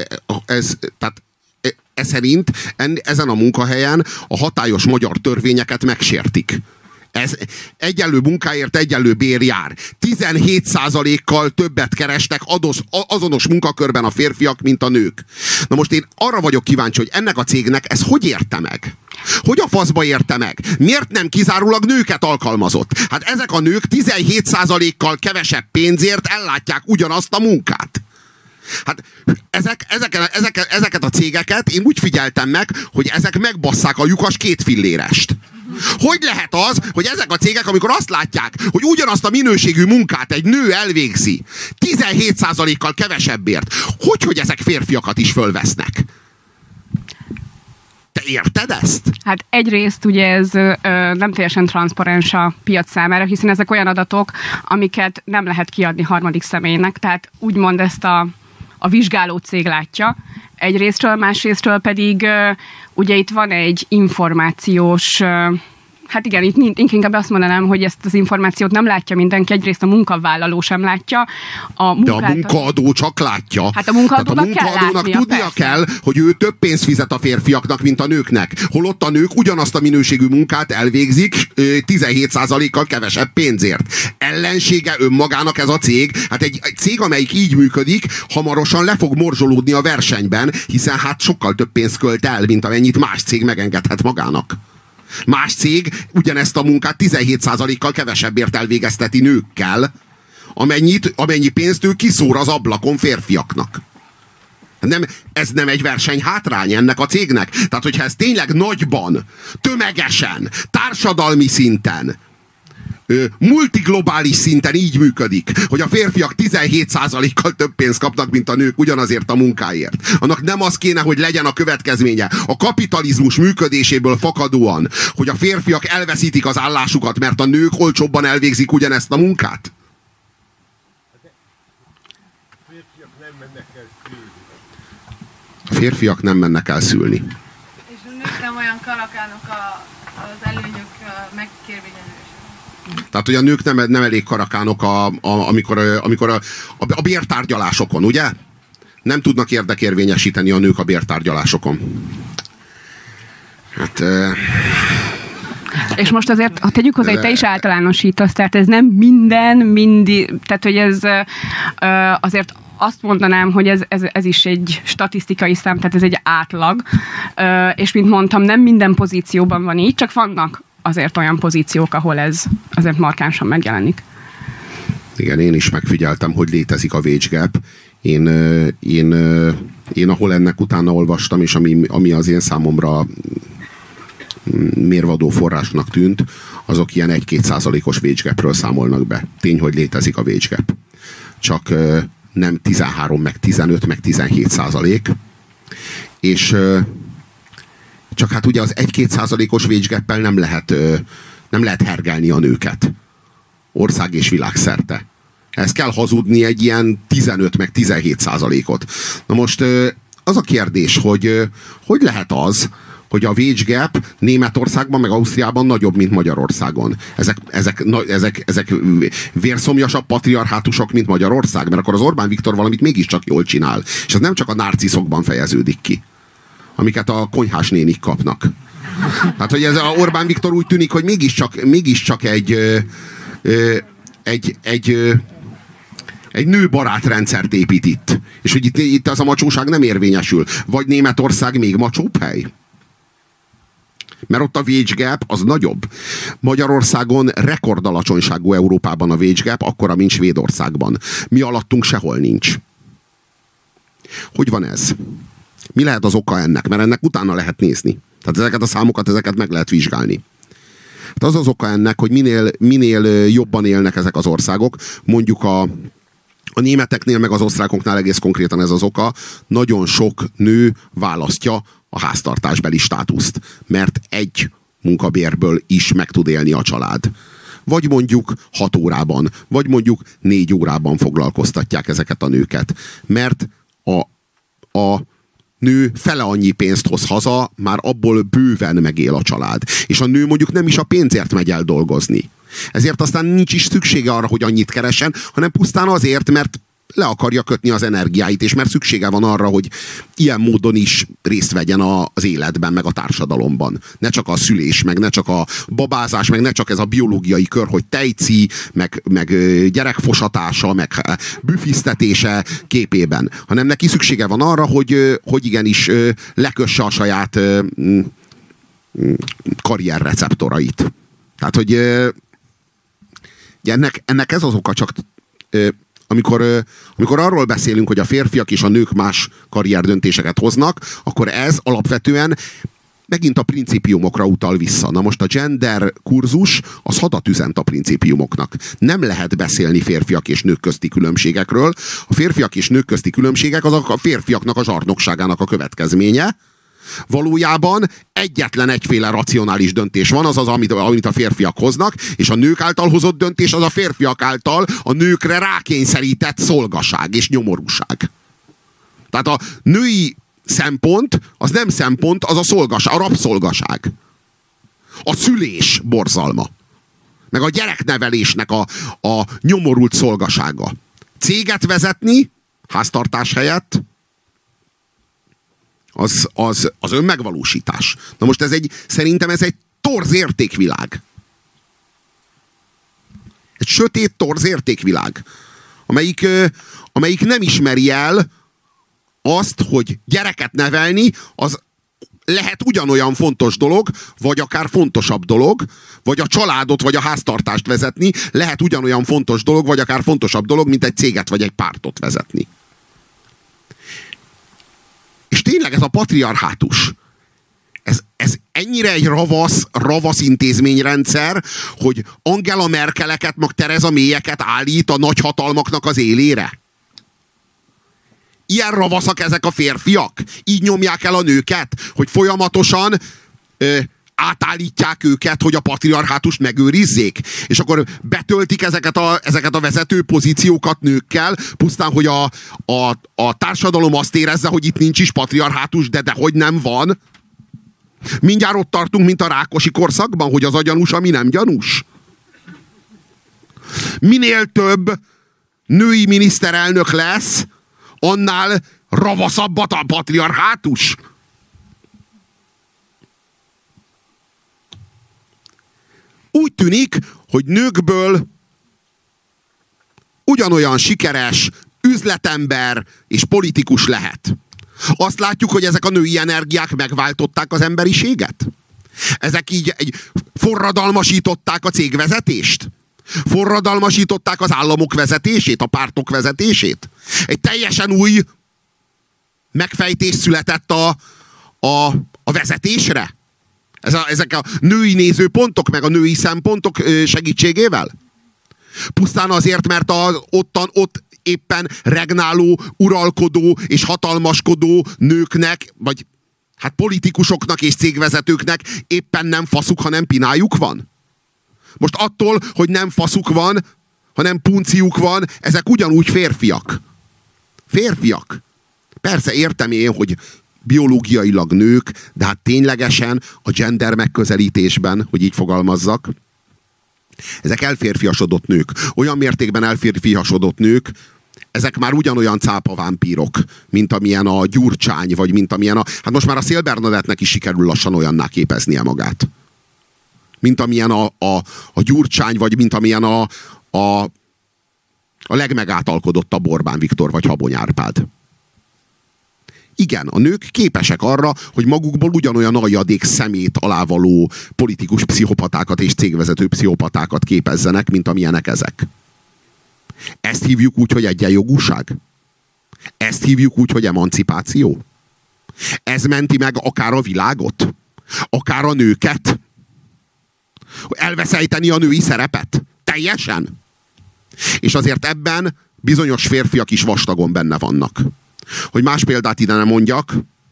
ez szerint ezen a munkahelyen a hatályos magyar törvényeket megsértik. Ez egyenlő munkáért egyenlő bér jár. 17%-kal többet kerestek azonos munkakörben a férfiak, mint a nők. Na most én arra vagyok kíváncsi, hogy ennek a cégnek ez hogy érte meg? Hogy a faszba érte meg? Miért nem kizárólag nőket alkalmazott? Hát ezek a nők 17%-kal kevesebb pénzért ellátják ugyanazt a munkát. Hát ezeket a cégeket én úgy figyeltem meg, hogy ezek megbasszák a lyukas 2 fillérest. Hogy lehet az, hogy ezek a cégek, amikor azt látják, hogy ugyanazt a minőségű munkát egy nő elvégzi 17%-kal kevesebbért, hogy ezek férfiakat is fölvesznek? Te érted ezt? Hát
egyrészt ugye ez nem teljesen transzparens a piac számára, hiszen ezek olyan adatok, amiket nem lehet kiadni harmadik személynek, tehát úgymond ezt a vizsgáló cég látja. Egyrésztről, másrésztről pedig ugye itt van egy információs, hát igen, itt inkább azt mondanám, hogy ezt az információt nem látja mindenki, egyrészt a munkavállaló sem látja.
De a munkaadó csak látja.
Hát a munkahadónak
tudnia kell, hogy ő több pénzt fizet a férfiaknak, mint a nőknek. Holott a nők ugyanazt a minőségű munkát elvégzik 17%-kal kevesebb pénzért. Ellensége önmagának ez a cég. Hát egy cég, amelyik így működik, hamarosan le fog morzsolódni a versenyben, hiszen hát sokkal több pénzt költ el, mint amennyit más cég megengedhet magának. Más cég ugyanezt a munkát 17%-kal kevesebbért elvégezteti nőkkel, amennyi pénzt ő kiszór az ablakon férfiaknak. Ez nem egy versenyhátrány ennek a cégnek? Tehát, hogyha ez tényleg nagyban, tömegesen, társadalmi szinten, multiglobális szinten így működik, hogy a férfiak 17%-kal több pénzt kapnak, mint a nők ugyanazért a munkáért. Annak nem az kéne, hogy legyen a következménye a kapitalizmus működéséből fakadóan, hogy a férfiak elveszítik az állásukat, mert a nők olcsóbban elvégzik ugyanezt a munkát? A férfiak nem mennek el szülni.
És a nők nem olyan kalakálnak az előnyök megkérvényezésére.
Tehát, hogy a nők nem elég karakánok, amikor a bértárgyalásokon, ugye? Nem tudnak érdekérvényesíteni a nők a bértárgyalásokon. Hát...
És most azért, ha tegyük hozzá, hogy te is általánosítasz, tehát ez nem mindig, tehát hogy ez azért azt mondanám, hogy ez is egy statisztikai szám, tehát ez egy átlag, és mint mondtam, nem minden pozícióban van így, csak vannak azért olyan pozíciók, ahol ez azért markánsan megjelenik.
Igen, én is megfigyeltem, hogy létezik a wage gap. Én ahol ennek utána olvastam, és ami az én számomra mérvadó forrásnak tűnt, azok ilyen 1-2%-os wage gapről számolnak be. Tény, hogy létezik a wage gap. Csak nem 13, meg 15, meg 17%. És csak hát ugye az 1-2%-os wage gap-el nem lehet hergelni a nőket. Ország és világszerte. Ez kell hazudni egy ilyen 15 meg 17%-ot. Na most az a kérdés, hogy lehet az, hogy a wage gap Németországban meg Ausztriában nagyobb, mint Magyarországon. Ezek vérszomjasabb patriarhátusok, mint Magyarország, mert akkor az Orbán Viktor valamit mégiscsak jól csinál. És ez nem csak a narciszokban fejeződik ki, amiket a nénik kapnak. Hát, hogy ez a Orbán Viktor úgy tűnik, hogy mégiscsak egy nőbarát rendszert épít itt. És hogy itt az a macsóság nem érvényesül. Vagy Németország még macsóbb hely? Mert ott a wage gap az nagyobb. Magyarországon rekordalacsonyságú Európában a wage gap, akkora, mint Svédországban. Mi alattunk sehol nincs. Hogy van ez? Mi lehet az oka ennek? Mert ennek utána lehet nézni. Tehát ezeket a számokat, meg lehet vizsgálni. Hát az az oka ennek, hogy minél jobban élnek ezek az országok, mondjuk a németeknél, meg az osztrákoknál egész konkrétan ez az oka, nagyon sok nő választja a háztartásbeli státuszt, mert egy munkabérből is meg tud élni a család. Vagy mondjuk 6 órában, vagy mondjuk 4 órában foglalkoztatják ezeket a nőket. Mert a nő fele annyi pénzt hoz haza, már abból bőven megél a család. És a nő mondjuk nem is a pénzért megy el dolgozni. Ezért aztán nincs is szüksége arra, hogy annyit keressen, hanem pusztán azért, mert le akarja kötni az energiáit, és mert szüksége van arra, hogy ilyen módon is részt vegyen az életben, meg a társadalomban. Ne csak a szülés, meg ne csak a babázás, meg ne csak ez a biológiai kör, hogy tejci, meg gyerekfosatása, meg büfisztetése képében, hanem neki szüksége van arra, hogy igenis lekösse a saját karrierreceptorait. Tehát, hogy ennek ez az oka, csak amikor arról beszélünk, hogy a férfiak és a nők más karrierdöntéseket hoznak, akkor ez alapvetően megint a principiumokra utal vissza. Na most a gender kurzus az hadat üzent a principiumoknak. Nem lehet beszélni férfiak és nők közti különbségekről. A férfiak és nők közti különbségek azok a férfiaknak a zsarnokságának a következménye. Valójában egyetlen egyféle racionális döntés van, az, amit a férfiak hoznak, és a nők által hozott döntés az a férfiak által a nőkre rákényszerített szolgaság és nyomorúság. Tehát a női szempont, az nem szempont, az a rabszolgaság. A szülés borzalma. Meg a gyereknevelésnek a nyomorult szolgasága. Céget vezetni, háztartás helyett, az önmegvalósítás. Na most szerintem ez egy torz értékvilág. Egy sötét torz értékvilág, amelyik nem ismeri el azt, hogy gyereket nevelni, az lehet ugyanolyan fontos dolog, vagy akár fontosabb dolog, vagy a családot, vagy a háztartást vezetni lehet ugyanolyan fontos dolog, vagy akár fontosabb dolog, mint egy céget, vagy egy pártot vezetni. És tényleg ez a patriarhátus, ez ennyire egy ravasz intézményrendszer, hogy Angela Merkeleket, meg Theresa Mayeket állít a nagyhatalmaknak az élére. Ilyen ravaszak ezek a férfiak? Így nyomják el a nőket, hogy folyamatosan átállítják őket, hogy a patriarhátust megőrizzék, és akkor betöltik ezeket a vezető pozíciókat nőkkel, pusztán, hogy a társadalom azt érezze, hogy itt nincs is patriarhátus, de hogy nem van. Mindjárt ott tartunk, mint a Rákosi korszakban, hogy az a gyanús, ami nem gyanús. Minél több női miniszterelnök lesz, annál ravaszabb a patriarhátus. Úgy tűnik, hogy nőkből ugyanolyan sikeres üzletember és politikus lehet. Azt látjuk, hogy ezek a női energiák megváltották az emberiséget? Ezek így forradalmasították a cégvezetést? Forradalmasították az államok vezetését, a pártok vezetését? Egy teljesen új megfejtés született a vezetésre? Ezek a női nézőpontok, meg a női szempontok segítségével? Pusztán azért, mert ott éppen regnáló, uralkodó és hatalmaskodó nőknek, vagy hát politikusoknak és cégvezetőknek éppen nem faszuk, hanem pinájuk van? Most attól, hogy nem faszuk van, hanem punciuk van, ezek ugyanúgy férfiak. Férfiak. Persze értem én, hogy biológiailag nők, de hát ténylegesen a gender megközelítésben, hogy így fogalmazzak, ezek elférfiasodott nők. Olyan mértékben elférfiasodott nők, ezek már ugyanolyan cápavámpírok, mint amilyen a Gyurcsány, vagy mint amilyen hát most már a Széll Bernadettnek is sikerül lassan olyanná képeznie magát. Mint amilyen a Gyurcsány, vagy mint amilyen a legmegátalkodottabb Orbán Viktor, vagy Habony Árpád. Igen, a nők képesek arra, hogy magukból ugyanolyan aljadék szemét alávaló politikus pszichopatákat és cégvezető pszichopatákat képezzenek, mint amilyenek ezek. Ezt hívjuk úgy, hogy egyenjogúság? Ezt hívjuk úgy, hogy emancipáció? Ez menti meg akár a világot? Akár a nőket? Elveszejteni a női szerepet? Teljesen? És azért ebben bizonyos férfiak is vastagon benne vannak. Hogy más példát ide nem mondjak,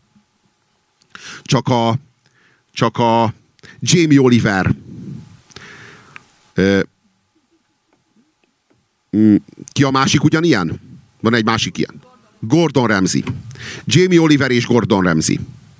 csak a Jamie Oliver ki a másik ugyanilyen? Van egy másik ilyen. Gordon Ramsay. Jamie Oliver és Gordon Ramsay.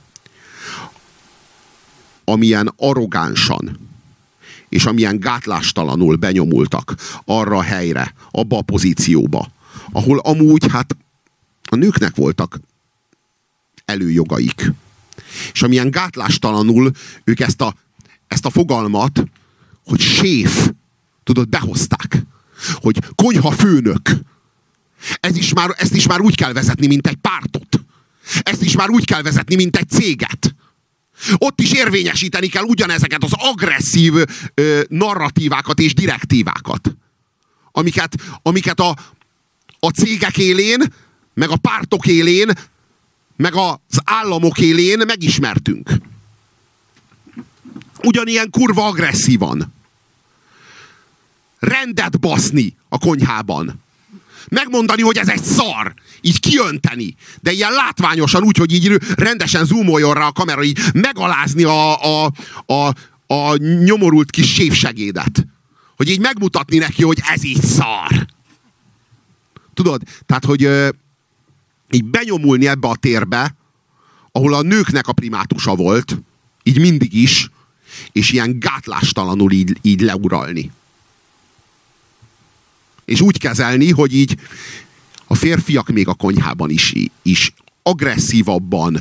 Amilyen arrogánsan és amilyen gátlástalanul benyomultak arra a helyre, abba a pozícióba, ahol amúgy hát a nőknek voltak előjogaik. És amilyen gátlástalanul ők ezt a fogalmat, hogy séf, tudod, behozták. Hogy konyhafőnök. Ezt is már úgy kell vezetni, mint egy pártot. Ezt is már úgy kell vezetni, mint egy céget. Ott is érvényesíteni kell ugyanezeket az agresszív narratívákat és direktívákat. Amiket a cégek élén, meg a pártok élén, meg az államok élén megismertünk. Ugyanilyen kurva agresszívan. Rendet baszni a konyhában. Megmondani, hogy ez egy szar. Így kiönteni. De ilyen látványosan úgy, hogy így rendesen zoomoljon rá a kamera, így megalázni a nyomorult kis séfsegédet. Hogy így megmutatni neki, hogy ez így szar. Tudod? Tehát, hogy így benyomulni ebbe a térbe, ahol a nőknek a primátusa volt, így mindig is, és ilyen gátlástalanul így leuralni. És úgy kezelni, hogy így a férfiak még a konyhában is agresszívabban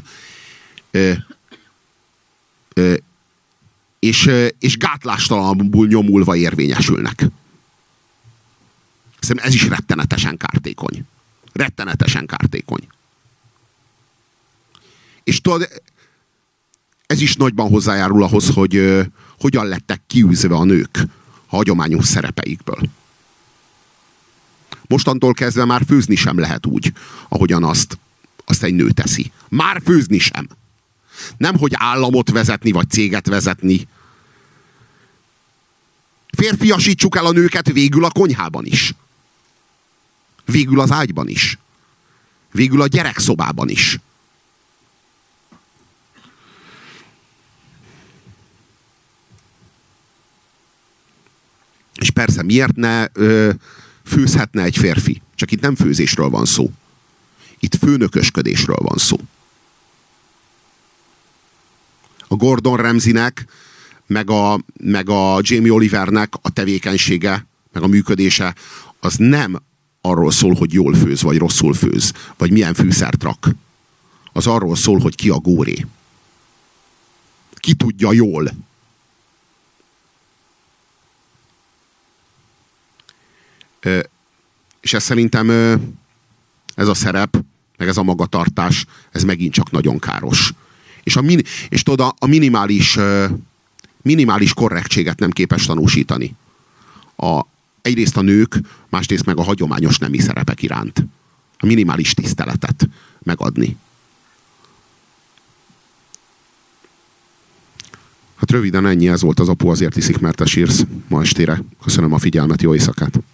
és gátlástalanabbul nyomulva érvényesülnek. Szerintem ez is rettenetesen kártékony. Rettenetesen kártékony. És tudod, ez is nagyban hozzájárul ahhoz, hogy hogyan lettek kiűzve a nők a hagyományos szerepeikből. Mostantól kezdve már főzni sem lehet úgy, ahogyan azt egy nő teszi. Már főzni sem. Nem, hogy államot vezetni, vagy céget vezetni. Férfiasítsuk el a nőket végül a konyhában is. Végül az ágyban is. Végül a gyerekszobában is. És persze, miért ne főzhetne egy férfi? Csak itt nem főzésről van szó. Itt főnökösködésről van szó. A Gordon Ramsaynek, meg a Jamie Olivernek a tevékenysége meg a működése, az nem arról szól, hogy jól főz, vagy rosszul főz, vagy milyen fűszert rak. Az arról szól, hogy ki a góré. Ki tudja jól. És ez szerintem ez a szerep, meg ez a magatartás, ez megint csak nagyon káros. És tudod, a minimális korrektséget nem képes tanúsítani. Egyrészt a nők, másrészt meg a hagyományos nemi szerepek iránt. A minimális tiszteletet megadni. Hát röviden ennyi, ez volt az Apu azért iszik, mert te sírsz ma estére. Köszönöm a figyelmet, jó éjszakát!